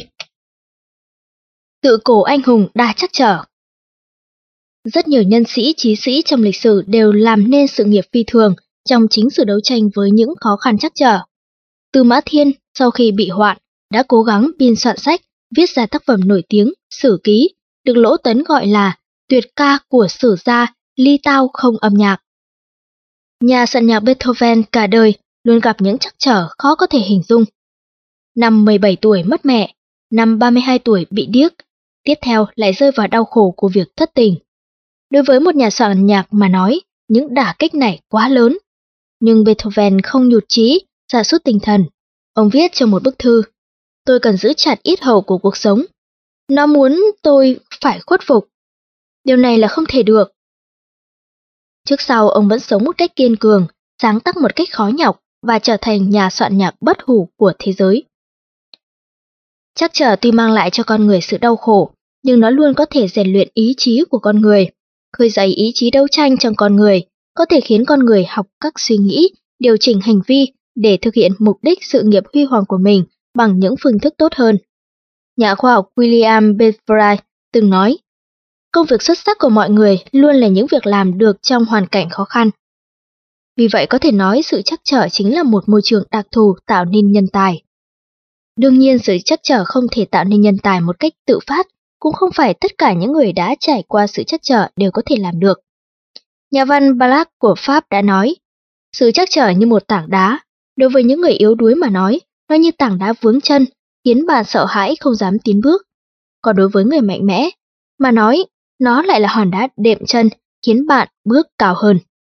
Tự cổ anh hùng đa trắc trở. Rất nhiều nhân sĩ, trí sĩ trong lịch sử đều làm nên sự nghiệp phi thường trong chính sự đấu tranh với những khó khăn trắc trở. Tư Mã Thiên, sau khi bị hoạn, đã cố gắng biên soạn sách, viết ra tác phẩm nổi tiếng, Sử Ký, được Lỗ Tấn gọi là tuyệt ca của sử gia, ly tao không âm nhạc. Nhà soạn nhạc Beethoven cả đời luôn gặp những trắc trở khó có thể hình dung. Năm 17 tuổi mất mẹ, năm 32 tuổi bị điếc, tiếp theo lại rơi vào đau khổ của việc thất tình. Đối với một nhà soạn nhạc mà nói, những đả kích này quá lớn. Nhưng Beethoven không nhụt chí, sa sút tinh thần. Ông viết trong một bức thư, tôi cần giữ chặt yết hầu của cuộc sống. Nó muốn tôi phải khuất phục. Điều này là không thể được. Trước sau ông vẫn sống một cách kiên cường, sáng tác một cách khó nhọc và trở thành nhà soạn nhạc bất hủ của thế giới. Trắc trở tuy mang lại cho con người sự đau khổ, nhưng nó luôn có thể rèn luyện ý chí của con người, khơi dậy ý chí đấu tranh trong con người, có thể khiến con người học các suy nghĩ, điều chỉnh hành vi để thực hiện mục đích sự nghiệp huy hoàng của mình bằng những phương thức tốt hơn. Nhà khoa học William Beveridge từng nói, công việc xuất sắc của mọi người luôn là những việc làm được trong hoàn cảnh khó khăn. Vì vậy có thể nói sự trắc trở chính là một môi trường đặc thù tạo nên nhân tài. Đương nhiên sự trắc trở không thể tạo nên nhân tài một cách tự phát, cũng không phải tất cả những người đã trải qua sự trắc trở đều có thể làm được. Nhà văn Balzac của Pháp đã nói, sự trắc trở như một tảng đá, đối với những người yếu đuối mà nói, nó như tảng đá vướng chân, khiến bạn sợ hãi không dám tiến bước. Còn đối với người mạnh mẽ mà nói, nó lại là hòn đá đệm chân, khiến bạn bước cao hơn.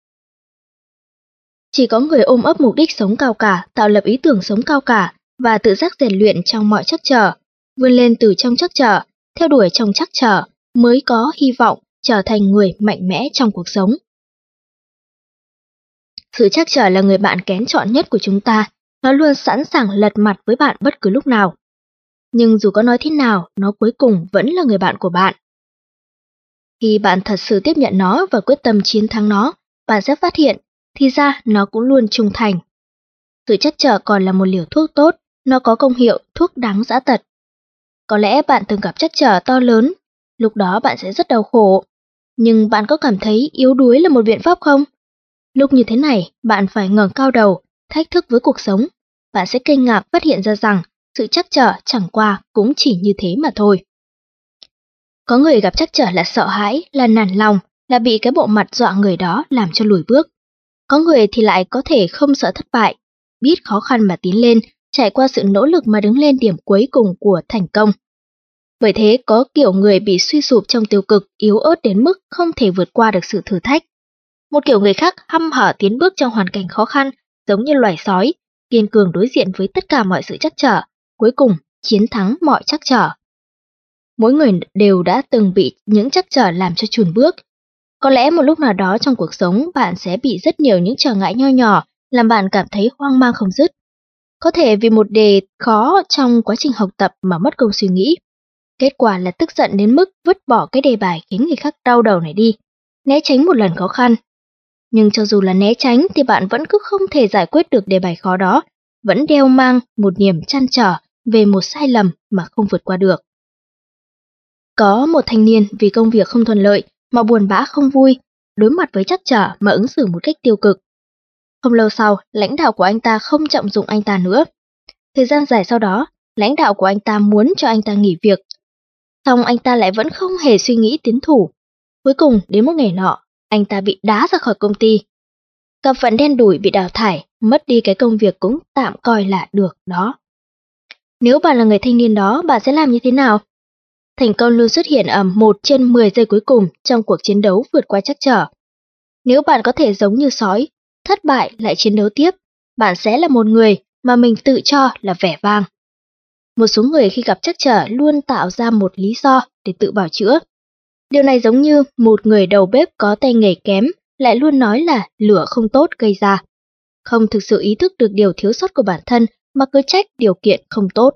Chỉ có người ôm ấp mục đích sống cao cả, tạo lập ý tưởng sống cao cả và tự giác rèn luyện trong mọi trắc trở, vươn lên từ trong trắc trở, theo đuổi trong trắc trở mới có hy vọng trở thành người mạnh mẽ trong cuộc sống. Sự trắc trở là người bạn kén chọn nhất của chúng ta, nó luôn sẵn sàng lật mặt với bạn bất cứ lúc nào. Nhưng dù có nói thế nào, nó cuối cùng vẫn là người bạn của bạn. Khi bạn thật sự tiếp nhận nó và quyết tâm chiến thắng nó, bạn sẽ phát hiện, thì ra nó cũng luôn trung thành. Sự trắc trở còn là một liều thuốc tốt, nó có công hiệu thuốc đắng dã tật. Có lẽ bạn từng gặp trắc trở to lớn, lúc đó bạn sẽ rất đau khổ. Nhưng bạn có cảm thấy yếu đuối là một biện pháp không? Lúc như thế này, bạn phải ngẩng cao đầu, thách thức với cuộc sống. Bạn sẽ kinh ngạc phát hiện ra rằng sự trắc trở chẳng qua cũng chỉ như thế mà thôi. Có người gặp trắc trở là sợ hãi, là nản lòng, là bị cái bộ mặt dọa người đó làm cho lùi bước. Có người thì lại có thể không sợ thất bại, biết khó khăn mà tiến lên, trải qua sự nỗ lực mà đứng lên điểm cuối cùng của thành công. Bởi thế có kiểu người bị suy sụp trong tiêu cực, yếu ớt đến mức không thể vượt qua được sự thử thách. Một kiểu người khác hăm hở tiến bước trong hoàn cảnh khó khăn, giống như loài sói, kiên cường đối diện với tất cả mọi sự trắc trở, cuối cùng chiến thắng mọi trắc trở. Mỗi người đều đã từng bị những trắc trở làm cho chùn bước. Có lẽ một lúc nào đó trong cuộc sống bạn sẽ bị rất nhiều những trở ngại nho nhỏ làm bạn cảm thấy hoang mang không dứt. Có thể vì một đề khó trong quá trình học tập mà mất công suy nghĩ. Kết quả là tức giận đến mức vứt bỏ cái đề bài khiến người khác đau đầu này đi, né tránh một lần khó khăn. Nhưng cho dù là né tránh thì bạn vẫn cứ không thể giải quyết được đề bài khó đó, vẫn đeo mang một niềm trăn trở về một sai lầm mà không vượt qua được. Có một thanh niên vì công việc không thuận lợi mà buồn bã không vui, đối mặt với trắc trở mà ứng xử một cách tiêu cực. Không lâu sau, lãnh đạo của anh ta không trọng dụng anh ta nữa. Thời gian dài sau đó, lãnh đạo của anh ta muốn cho anh ta nghỉ việc. Song anh ta lại vẫn không hề suy nghĩ tiến thủ. Cuối cùng, đến một ngày nọ, anh ta bị đá ra khỏi công ty. Cặp phận đen đủi bị đào thải, mất đi cái công việc cũng tạm coi là được đó. Nếu bạn là người thanh niên đó, bạn sẽ làm như thế nào? Thành công luôn xuất hiện ở 1 trên 10 giây cuối cùng trong cuộc chiến đấu vượt qua trắc trở. Nếu bạn có thể giống như sói, thất bại lại chiến đấu tiếp, bạn sẽ là một người mà mình tự cho là vẻ vang. Một số người khi gặp trắc trở luôn tạo ra một lý do để tự bào chữa. Điều này giống như một người đầu bếp có tay nghề kém lại luôn nói là lửa không tốt gây ra. Không thực sự ý thức được điều thiếu sót của bản thân mà cứ trách điều kiện không tốt.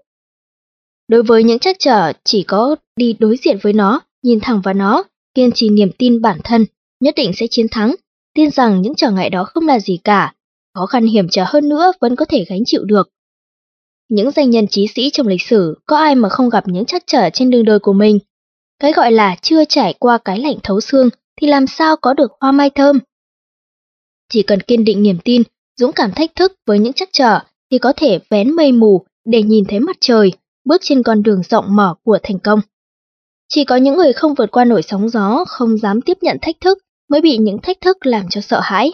Đối với những trắc trở, chỉ có đi đối diện với nó, nhìn thẳng vào nó, kiên trì niềm tin bản thân, nhất định sẽ chiến thắng, tin rằng những trở ngại đó không là gì cả, khó khăn hiểm trở hơn nữa vẫn có thể gánh chịu được. Những danh nhân chí sĩ trong lịch sử, có ai mà không gặp những trắc trở trên đường đời của mình? Cái gọi là chưa trải qua cái lạnh thấu xương thì làm sao có được hoa mai thơm? Chỉ cần kiên định niềm tin, dũng cảm thách thức với những trắc trở thì có thể vén mây mù để nhìn thấy mặt trời, bước trên con đường rộng mở của thành công. Chỉ có những người không vượt qua nổi sóng gió, không dám tiếp nhận thách thức mới bị những thách thức làm cho sợ hãi.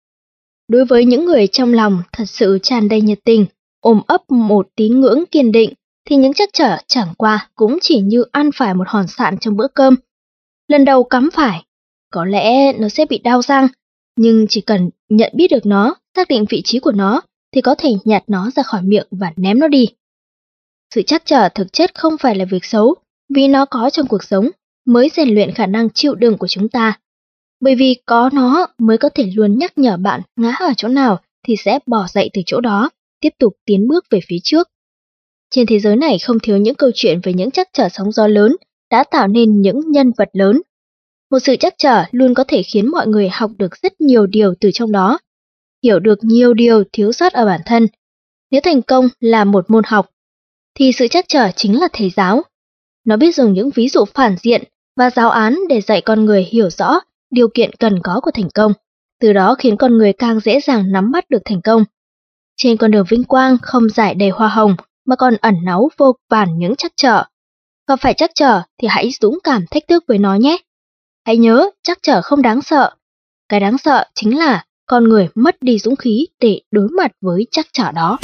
Đối với những người trong lòng thật sự tràn đầy nhiệt tình, ôm ấp một tín ngưỡng kiên định, thì những trắc trở chẳng qua cũng chỉ như ăn phải một hòn sạn trong bữa cơm. Lần đầu cắm phải, có lẽ nó sẽ bị đau răng, nhưng chỉ cần nhận biết được nó, xác định vị trí của nó, thì có thể nhặt nó ra khỏi miệng và ném nó đi. Sự trắc trở thực chất không phải là việc xấu, vì nó có trong cuộc sống mới rèn luyện khả năng chịu đựng của chúng ta. Bởi vì có nó mới có thể luôn nhắc nhở bạn ngã ở chỗ nào thì sẽ bỏ dậy từ chỗ đó, tiếp tục tiến bước về phía trước. Trên thế giới này không thiếu những câu chuyện về những trắc trở sóng gió lớn đã tạo nên những nhân vật lớn. Một sự trắc trở luôn có thể khiến mọi người học được rất nhiều điều từ trong đó, hiểu được nhiều điều thiếu sót ở bản thân. Nếu thành công là một môn học, thì sự trắc trở chính là thầy giáo. Nó biết dùng những ví dụ phản diện và giáo án để dạy con người hiểu rõ điều kiện cần có của thành công, từ đó khiến con người càng dễ dàng nắm bắt được thành công. Trên con đường vinh quang không rải đầy hoa hồng mà còn ẩn náu vô vàn những trắc trở. Gặp phải trắc trở thì hãy dũng cảm thách thức với nó nhé. Hãy nhớ, trắc trở không đáng sợ. Cái đáng sợ chính là con người mất đi dũng khí để đối mặt với trắc trở đó.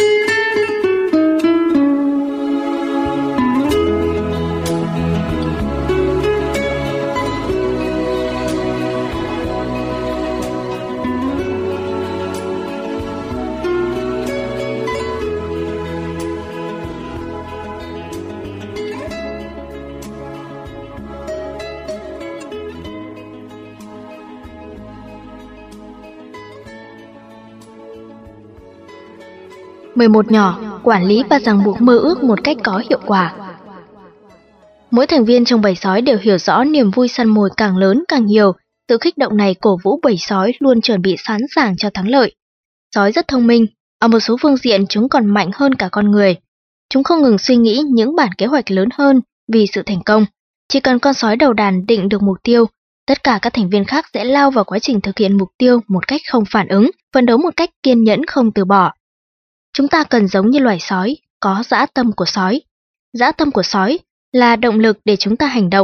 "11 nhỏ, quản lý và ràng buộc mơ ước một cách có hiệu quả." Mỗi thành viên trong bầy sói đều hiểu rõ niềm vui săn mồi càng lớn càng nhiều, sự kích động này cổ vũ bầy sói luôn chuẩn bị sẵn sàng cho thắng lợi. Sói rất thông minh, ở một số phương diện chúng còn mạnh hơn cả con người. Chúng không ngừng suy nghĩ những bản kế hoạch lớn hơn vì sự thành công. Chỉ cần con sói đầu đàn định được mục tiêu, tất cả các thành viên khác sẽ lao vào quá trình thực hiện mục tiêu một cách không phản ứng, phấn đấu một cách kiên nhẫn không từ bỏ. Chúng ta cần giống như loài sói, có dã tâm của sói. Dã tâm của sói là động lực để chúng ta hành động.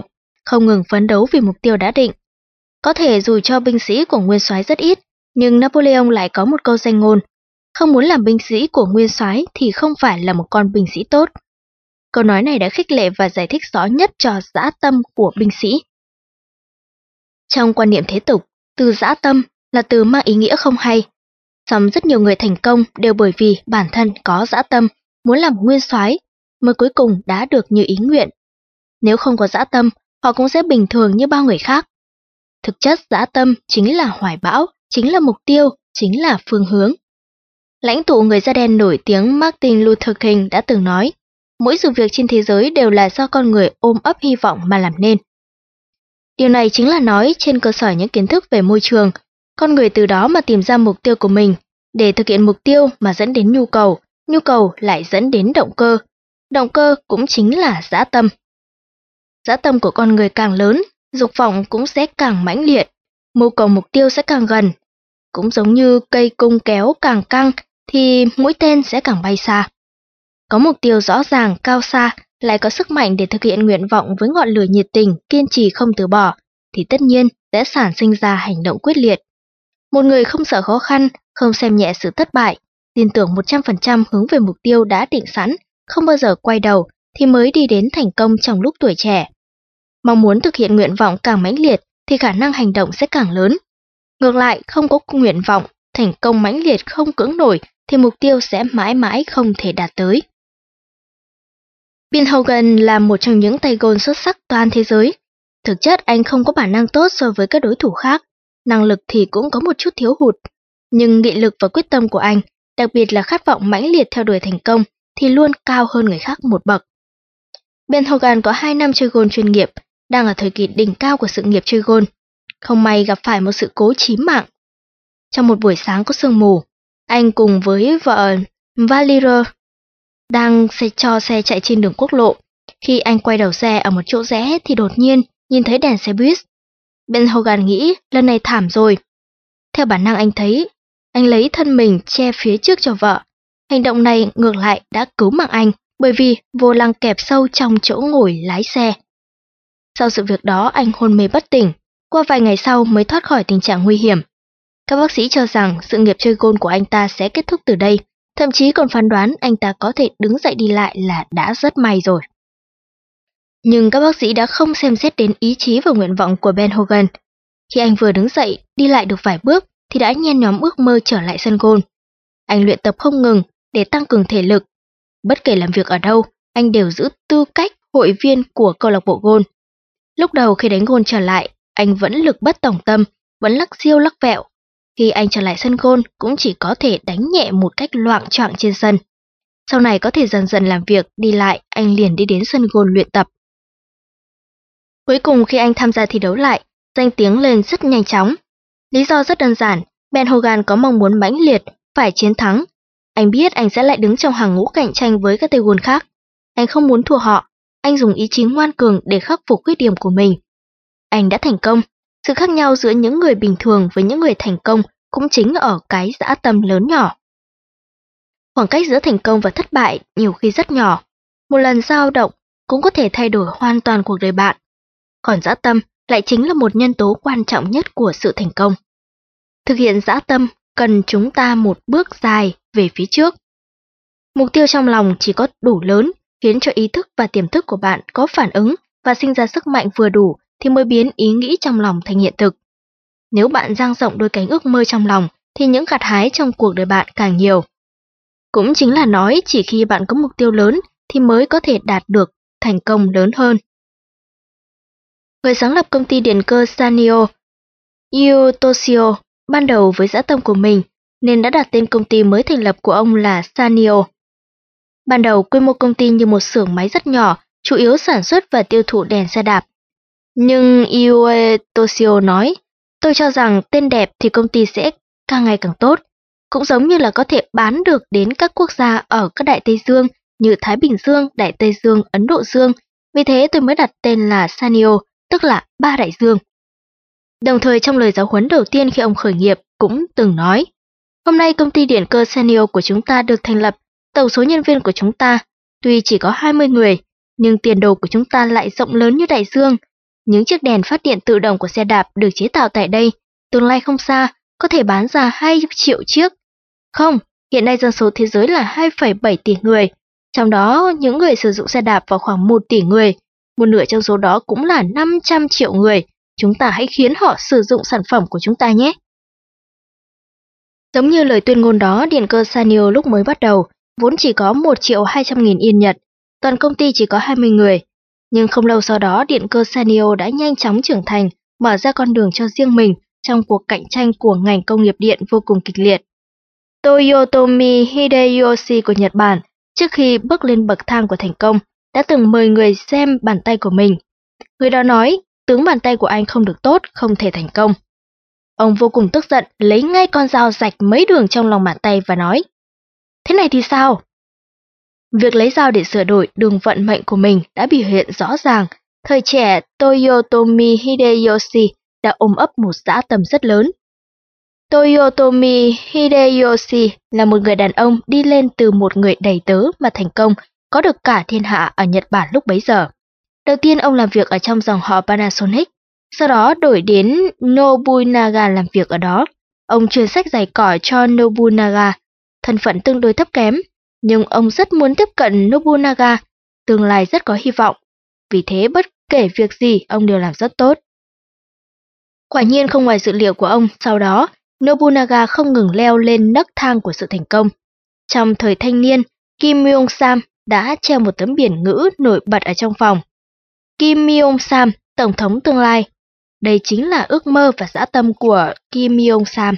không ngừng phấn đấu vì mục tiêu đã định. Có thể dù cho binh sĩ của nguyên soái rất ít, nhưng Napoleon lại có một câu danh ngôn: không muốn làm binh sĩ của nguyên soái thì không phải là một con binh sĩ tốt. Câu nói này đã khích lệ và giải thích rõ nhất cho dã tâm của binh sĩ. Trong quan niệm thế tục, từ dã tâm là từ mang ý nghĩa không hay. Song rất nhiều người thành công đều bởi vì bản thân có dã tâm, muốn làm nguyên soái, mới cuối cùng đã được như ý nguyện. Nếu không có dã tâm, họ cũng sẽ bình thường như bao người khác. Thực chất dã tâm chính là hoài bão, chính là mục tiêu, chính là phương hướng. Lãnh tụ người da đen nổi tiếng Martin Luther King đã từng nói, mỗi sự việc trên thế giới đều là do con người ôm ấp hy vọng mà làm nên. Điều này chính là nói trên cơ sở những kiến thức về môi trường, con người từ đó mà tìm ra mục tiêu của mình, để thực hiện mục tiêu mà dẫn đến nhu cầu lại dẫn đến động cơ cũng chính là dã tâm. Dã tâm của con người càng lớn, dục vọng cũng sẽ càng mãnh liệt, mưu cầu mục tiêu sẽ càng gần. Cũng giống như cây cung kéo càng căng thì mũi tên sẽ càng bay xa. Có mục tiêu rõ ràng, cao xa, lại có sức mạnh để thực hiện nguyện vọng với ngọn lửa nhiệt tình, kiên trì không từ bỏ, thì tất nhiên sẽ sản sinh ra hành động quyết liệt. Một người không sợ khó khăn, không xem nhẹ sự thất bại, tin tưởng 100% hướng về mục tiêu đã định sẵn, không bao giờ quay đầu, thì mới đi đến thành công trong lúc tuổi trẻ. Mong muốn thực hiện nguyện vọng càng mãnh liệt thì khả năng hành động sẽ càng lớn. Ngược lại, không có nguyện vọng, thành công mãnh liệt không cưỡng nổi thì mục tiêu sẽ mãi mãi không thể đạt tới. Bill Hogan là một trong những tay gôn xuất sắc toàn thế giới. Thực chất anh không có bản năng tốt so với các đối thủ khác, năng lực thì cũng có một chút thiếu hụt. Nhưng nghị lực và quyết tâm của anh, đặc biệt là khát vọng mãnh liệt theo đuổi thành công, thì luôn cao hơn người khác một bậc. Ben Hogan có 2 năm chơi gôn chuyên nghiệp, đang ở thời kỳ đỉnh cao của sự nghiệp chơi gôn. Không may gặp phải một sự cố chí mạng. Trong một buổi sáng có sương mù, anh cùng với vợ Valerie đang cho xe chạy trên đường quốc lộ. Khi anh quay đầu xe ở một chỗ rẽ thì đột nhiên nhìn thấy đèn xe buýt. Ben Hogan nghĩ lần này thảm rồi. Theo bản năng anh lấy thân mình che phía trước cho vợ. Hành động này ngược lại đã cứu mạng anh, bởi vì vô lăng kẹp sâu trong chỗ ngồi lái xe. Sau sự việc đó anh hôn mê bất tỉnh, qua vài ngày sau mới thoát khỏi tình trạng nguy hiểm. Các bác sĩ cho rằng sự nghiệp chơi gôn của anh ta sẽ kết thúc từ đây, thậm chí còn phán đoán anh ta có thể đứng dậy đi lại là đã rất may rồi. Nhưng các bác sĩ đã không xem xét đến ý chí và nguyện vọng của Ben Hogan. Khi anh vừa đứng dậy, đi lại được vài bước thì đã nhen nhóm ước mơ trở lại sân gôn. Anh luyện tập không ngừng để tăng cường thể lực. Bất kể làm việc ở đâu, anh đều giữ tư cách hội viên của câu lạc bộ gôn. Lúc đầu khi đánh gôn trở lại, anh vẫn lực bất tòng tâm, vẫn lắc siêu lắc vẹo. Khi anh trở lại sân gôn cũng chỉ có thể đánh nhẹ một cách loạng choạng trên sân. Sau này có thể dần dần làm việc, đi lại, anh liền đi đến sân gôn luyện tập. Cuối cùng khi anh tham gia thi đấu lại, danh tiếng lên rất nhanh chóng. Lý do rất đơn giản, Ben Hogan có mong muốn mãnh liệt, phải chiến thắng. Anh biết anh sẽ lại đứng trong hàng ngũ cạnh tranh với các tay gôn khác. Anh không muốn thua họ, anh dùng ý chí ngoan cường để khắc phục khuyết điểm của mình. Anh đã thành công. Sự khác nhau giữa những người bình thường với những người thành công cũng chính ở cái dã tâm lớn nhỏ. Khoảng cách giữa thành công và thất bại nhiều khi rất nhỏ. Một lần dao động cũng có thể thay đổi hoàn toàn cuộc đời bạn. Còn dã tâm lại chính là một nhân tố quan trọng nhất của sự thành công. Thực hiện dã tâm cần chúng ta một bước dài về phía trước. Mục tiêu trong lòng chỉ có đủ lớn khiến cho ý thức và tiềm thức của bạn có phản ứng và sinh ra sức mạnh vừa đủ thì mới biến ý nghĩ trong lòng thành hiện thực. Nếu bạn dang rộng đôi cánh ước mơ trong lòng thì những gặt hái trong cuộc đời bạn càng nhiều. Cũng chính là nói chỉ khi bạn có mục tiêu lớn thì mới có thể đạt được thành công lớn hơn. Người sáng lập công ty điện cơ Sanyo, Yu Toshio, ban đầu với dã tâm của mình nên đã đặt tên công ty mới thành lập của ông là Sanyo. Ban đầu quy mô công ty như một xưởng máy rất nhỏ, chủ yếu sản xuất và tiêu thụ đèn xe đạp. Nhưng Yu Toshio nói, tôi cho rằng tên đẹp thì công ty sẽ càng ngày càng tốt, cũng giống như là có thể bán được đến các quốc gia ở các Đại Tây Dương như Thái Bình Dương, Đại Tây Dương, Ấn Độ Dương, vì thế tôi mới đặt tên là Sanyo, tức là 3 đại dương. Đồng thời trong lời giáo huấn đầu tiên khi ông khởi nghiệp cũng từng nói, hôm nay công ty điện cơ Sanyo của chúng ta được thành lập, tổng số nhân viên của chúng ta tuy chỉ có 20 người, nhưng tiền đồ của chúng ta lại rộng lớn như đại dương. Những chiếc đèn phát điện tự động của xe đạp được chế tạo tại đây, tương lai không xa, có thể bán ra 2 triệu chiếc. Không, hiện nay dân số thế giới là 2,7 tỷ người, trong đó những người sử dụng xe đạp vào khoảng 1 tỷ người, một nửa trong số đó cũng là 500 triệu người. Chúng ta hãy khiến họ sử dụng sản phẩm của chúng ta nhé. Giống như lời tuyên ngôn đó, điện cơ Sanyo lúc mới bắt đầu, vốn chỉ có 1.200.000 yên Nhật, toàn công ty chỉ có 20 người. Nhưng không lâu sau đó, điện cơ Sanyo đã nhanh chóng trưởng thành, mở ra con đường cho riêng mình trong cuộc cạnh tranh của ngành công nghiệp điện vô cùng kịch liệt. Toyotomi Hideyoshi của Nhật Bản, trước khi bước lên bậc thang của thành công, đã từng mời người xem bàn tay của mình. Người đó nói, tướng bàn tay của anh không được tốt, không thể thành công. Ông vô cùng tức giận, lấy ngay con dao rạch mấy đường trong lòng bàn tay và nói, thế này thì sao? Việc lấy dao để sửa đổi đường vận mệnh của mình đã biểu hiện rõ ràng. Thời trẻ, Toyotomi Hideyoshi đã ôm ấp một dã tâm rất lớn. Toyotomi Hideyoshi là một người đàn ông đi lên từ một người đầy tớ mà thành công, có được cả thiên hạ ở Nhật Bản lúc bấy giờ. Đầu tiên ông làm việc ở trong dòng họ Panasonic, sau đó đổi đến Nobunaga làm việc ở đó. Ông truyền sách giày cỏ cho Nobunaga, thân phận tương đối thấp kém, nhưng ông rất muốn tiếp cận Nobunaga, tương lai rất có hy vọng. Vì thế bất kể việc gì ông đều làm rất tốt. Quả nhiên không ngoài dự liệu của ông, sau đó Nobunaga không ngừng leo lên nấc thang của sự thành công. Trong thời thanh niên, Kim Myung-sam đã treo một tấm biển ngữ nổi bật ở trong phòng. Kim Myung-sam, Tổng thống tương lai. Đây chính là ước mơ và dã tâm của Kim Myung-sam.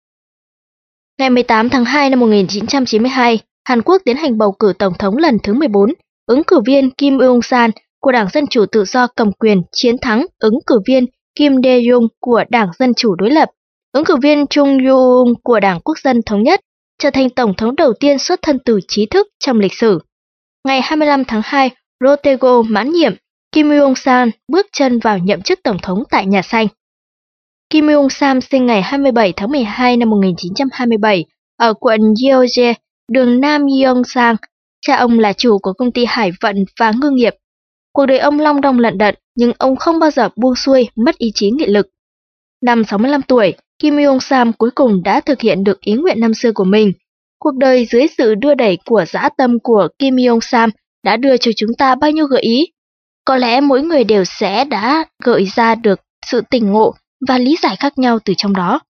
Ngày 18 tháng 2 năm 1992, Hàn Quốc tiến hành bầu cử tổng thống lần thứ 14. Ứng cử viên Kim Eung-san của Đảng Dân Chủ Tự do cầm quyền chiến thắng ứng cử viên Kim Dae-jung của Đảng Dân Chủ đối lập. Ứng cử viên Chung Yoo-ung của Đảng Quốc dân Thống nhất trở thành tổng thống đầu tiên xuất thân từ trí thức trong lịch sử. Ngày 25 tháng 2, Rotego mãn nhiệm, Kim Eung-san bước chân vào nhậm chức tổng thống tại Nhà Xanh. Kim Eung-sam sinh ngày 27 tháng 12 năm 1927 ở quận Yeoje, đường Nam Yeongsang. Cha ông là chủ của công ty hải vận và ngư nghiệp. Cuộc đời ông long đong lận đận, nhưng ông không bao giờ buông xuôi, mất ý chí nghị lực. Năm 65 tuổi, Kim Eung-sam cuối cùng đã thực hiện được ý nguyện năm xưa của mình. Cuộc đời dưới sự đưa đẩy của dã tâm của Kim Eung-sam đã đưa cho chúng ta bao nhiêu gợi ý. Có lẽ mỗi người đều sẽ đã gợi ra được sự tỉnh ngộ và lý giải khác nhau từ trong đó.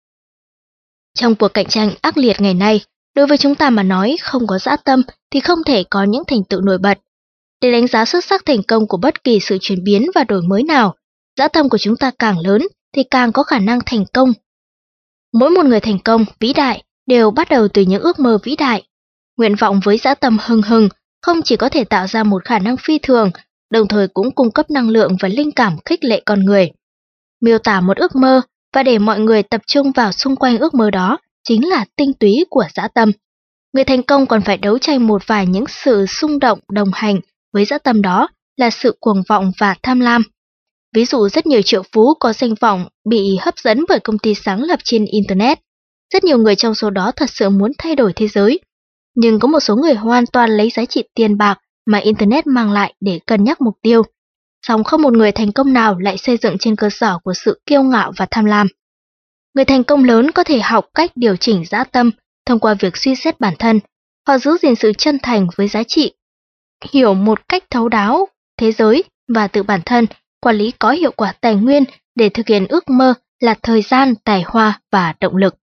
Trong cuộc cạnh tranh ác liệt ngày nay, đối với chúng ta mà nói không có dã tâm thì không thể có những thành tựu nổi bật. Để đánh giá xuất sắc thành công của bất kỳ sự chuyển biến và đổi mới nào, dã tâm của chúng ta càng lớn thì càng có khả năng thành công. Mỗi một người thành công, vĩ đại đều bắt đầu từ những ước mơ vĩ đại. Nguyện vọng với dã tâm hừng hừng không chỉ có thể tạo ra một khả năng phi thường, đồng thời cũng cung cấp năng lượng và linh cảm khích lệ con người. Miêu tả một ước mơ và để mọi người tập trung vào xung quanh ước mơ đó chính là tinh túy của dã tâm. Người thành công còn phải đấu tranh một vài những sự xung động đồng hành với dã tâm đó là sự cuồng vọng và tham lam. Ví dụ rất nhiều triệu phú có danh vọng bị hấp dẫn bởi công ty sáng lập trên Internet. Rất nhiều người trong số đó thật sự muốn thay đổi thế giới. Nhưng có một số người hoàn toàn lấy giá trị tiền bạc mà Internet mang lại để cân nhắc mục tiêu. Song không một người thành công nào lại xây dựng trên cơ sở của sự kiêu ngạo và tham lam. Người thành công lớn có thể học cách điều chỉnh dã tâm thông qua việc suy xét bản thân. Họ giữ gìn sự chân thành với giá trị, hiểu một cách thấu đáo thế giới và tự bản thân, quản lý có hiệu quả tài nguyên để thực hiện ước mơ là thời gian, tài hoa và động lực.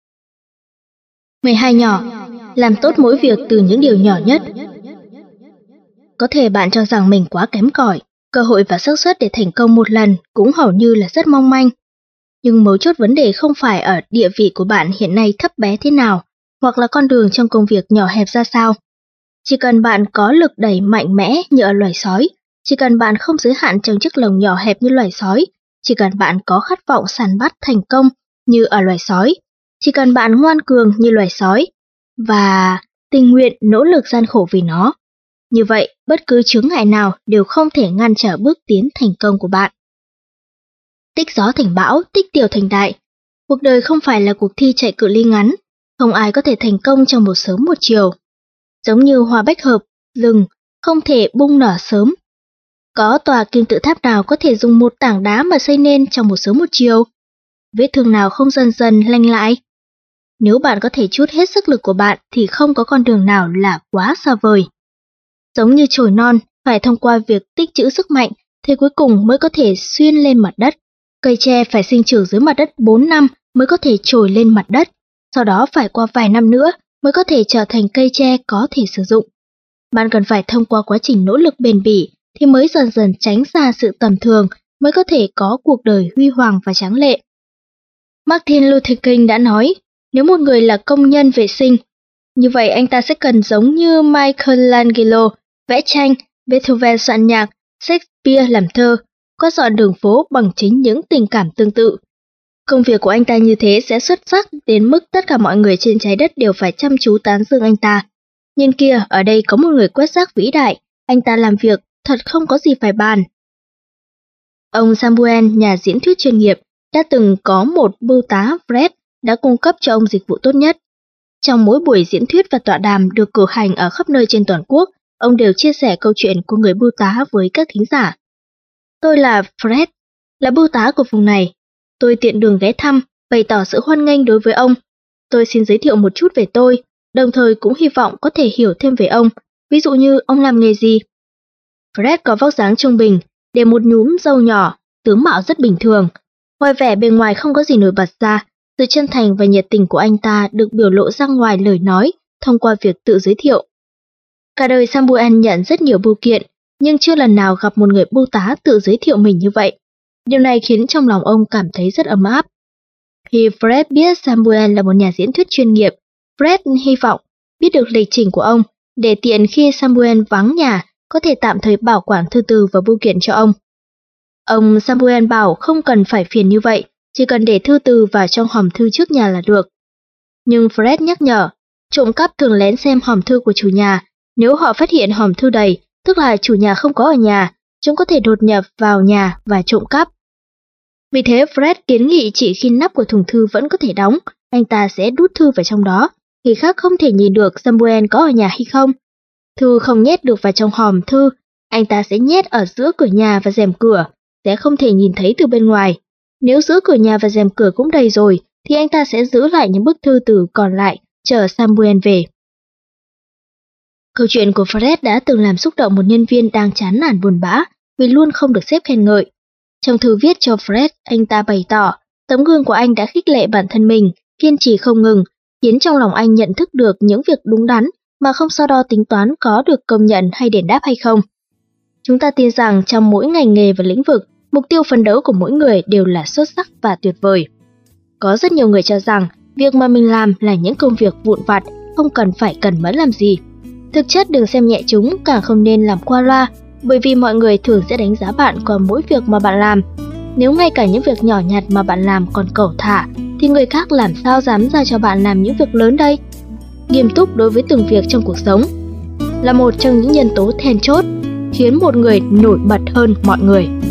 12 nhỏ, làm tốt mỗi việc từ những điều nhỏ nhất. Có thể bạn cho rằng mình quá kém cỏi, cơ hội và xác suất để thành công một lần cũng hầu như là rất mong manh. Nhưng mấu chốt vấn đề không phải ở địa vị của bạn hiện nay thấp bé thế nào, hoặc là con đường trong công việc nhỏ hẹp ra sao. Chỉ cần bạn có lực đẩy mạnh mẽ như ở loài sói, chỉ cần bạn không giới hạn trong chiếc lồng nhỏ hẹp như loài sói, chỉ cần bạn có khát vọng săn bắt thành công như ở loài sói, chỉ cần bạn ngoan cường như loài sói, và tình nguyện nỗ lực gian khổ vì nó. Như vậy, bất cứ chướng ngại nào đều không thể ngăn trở bước tiến thành công của bạn. Tích gió thành bão, tích tiểu thành đại. Cuộc đời không phải là cuộc thi chạy cự ly ngắn, không ai có thể thành công trong một sớm một chiều. Giống như hoa bách hợp, rừng, không thể bung nở sớm. Có tòa kim tự tháp nào có thể dùng một tảng đá mà xây nên trong một sớm một chiều? Vết thương nào không dần dần lành lại? Nếu bạn có thể trút hết sức lực của bạn thì không có con đường nào là quá xa vời. Giống như chồi non, phải thông qua việc tích trữ sức mạnh thì cuối cùng mới có thể xuyên lên mặt đất. Cây tre phải sinh trưởng dưới mặt đất 4 năm mới có thể trồi lên mặt đất, sau đó phải qua vài năm nữa mới có thể trở thành cây tre có thể sử dụng. Bạn cần phải thông qua quá trình nỗ lực bền bỉ thì mới dần dần tránh xa sự tầm thường, mới có thể có cuộc đời huy hoàng và tráng lệ. Martin Luther King đã nói, nếu một người là công nhân vệ sinh, như vậy anh ta sẽ cần giống như Michelangelo vẽ tranh, Beethoven soạn nhạc, Shakespeare làm thơ, quét dọn đường phố bằng chính những tình cảm tương tự. Công việc của anh ta như thế sẽ xuất sắc đến mức tất cả mọi người trên trái đất đều phải chăm chú tán dương anh ta. Nhìn kia, ở đây có một người quét rác vĩ đại, anh ta làm việc thật không có gì phải bàn. Ông Samuel, nhà diễn thuyết chuyên nghiệp, đã từng có một bưu tá Fred đã cung cấp cho ông dịch vụ tốt nhất. Trong mỗi buổi diễn thuyết và tọa đàm được cử hành ở khắp nơi trên toàn quốc, ông đều chia sẻ câu chuyện của người bưu tá với các thính giả. Tôi là Fred, là bưu tá của vùng này. Tôi tiện đường ghé thăm, bày tỏ sự hoan nghênh đối với ông. Tôi xin giới thiệu một chút về tôi, đồng thời cũng hy vọng có thể hiểu thêm về ông, ví dụ như ông làm nghề gì. Fred có vóc dáng trung bình, để một nhúm râu nhỏ, tướng mạo rất bình thường. Ngoài vẻ bề ngoài không có gì nổi bật ra, sự chân thành và nhiệt tình của anh ta được biểu lộ ra ngoài lời nói thông qua việc tự giới thiệu. Cả đời Samuel nhận rất nhiều bưu kiện, nhưng chưa lần nào gặp một người bưu tá tự giới thiệu mình như vậy. Điều này khiến trong lòng ông cảm thấy rất ấm áp. Khi Fred biết Samuel là một nhà diễn thuyết chuyên nghiệp, Fred hy vọng biết được lịch trình của ông, để tiện khi Samuel vắng nhà có thể tạm thời bảo quản thư từ và bưu kiện cho ông. Ông Samuel bảo không cần phải phiền như vậy, chỉ cần để thư từ vào trong hòm thư trước nhà là được. Nhưng Fred nhắc nhở, trộm cắp thường lén xem hòm thư của chủ nhà, nếu họ phát hiện hòm thư đầy, tức là chủ nhà không có ở nhà, chúng có thể đột nhập vào nhà và trộm cắp. Vì thế Fred kiến nghị chỉ khi nắp của thùng thư vẫn có thể đóng, anh ta sẽ đút thư vào trong đó, người khác không thể nhìn được Samuel có ở nhà hay không. Thư không nhét được vào trong hòm thư, anh ta sẽ nhét ở giữa cửa nhà và rèm cửa, sẽ không thể nhìn thấy từ bên ngoài. Nếu giữa cửa nhà và rèm cửa cũng đầy rồi, thì anh ta sẽ giữ lại những bức thư từ còn lại, chờ Samuel về. Câu chuyện của Fred đã từng làm xúc động một nhân viên đang chán nản buồn bã vì luôn không được sếp khen ngợi. Trong thư viết cho Fred, anh ta bày tỏ, tấm gương của anh đã khích lệ bản thân mình, kiên trì không ngừng, khiến trong lòng anh nhận thức được những việc đúng đắn mà không so đo tính toán có được công nhận hay đền đáp hay không. Chúng ta tin rằng trong mỗi ngành nghề và lĩnh vực, mục tiêu phấn đấu của mỗi người đều là xuất sắc và tuyệt vời. Có rất nhiều người cho rằng việc mà mình làm là những công việc vụn vặt, không cần phải cần mẫn làm gì. Thực chất đừng xem nhẹ chúng, càng không nên làm qua loa, bởi vì mọi người thường sẽ đánh giá bạn qua mỗi việc mà bạn làm. Nếu ngay cả những việc nhỏ nhặt mà bạn làm còn cẩu thả, thì người khác làm sao dám ra cho bạn làm những việc lớn đây? Nghiêm túc đối với từng việc trong cuộc sống là một trong những nhân tố then chốt khiến một người nổi bật hơn mọi người.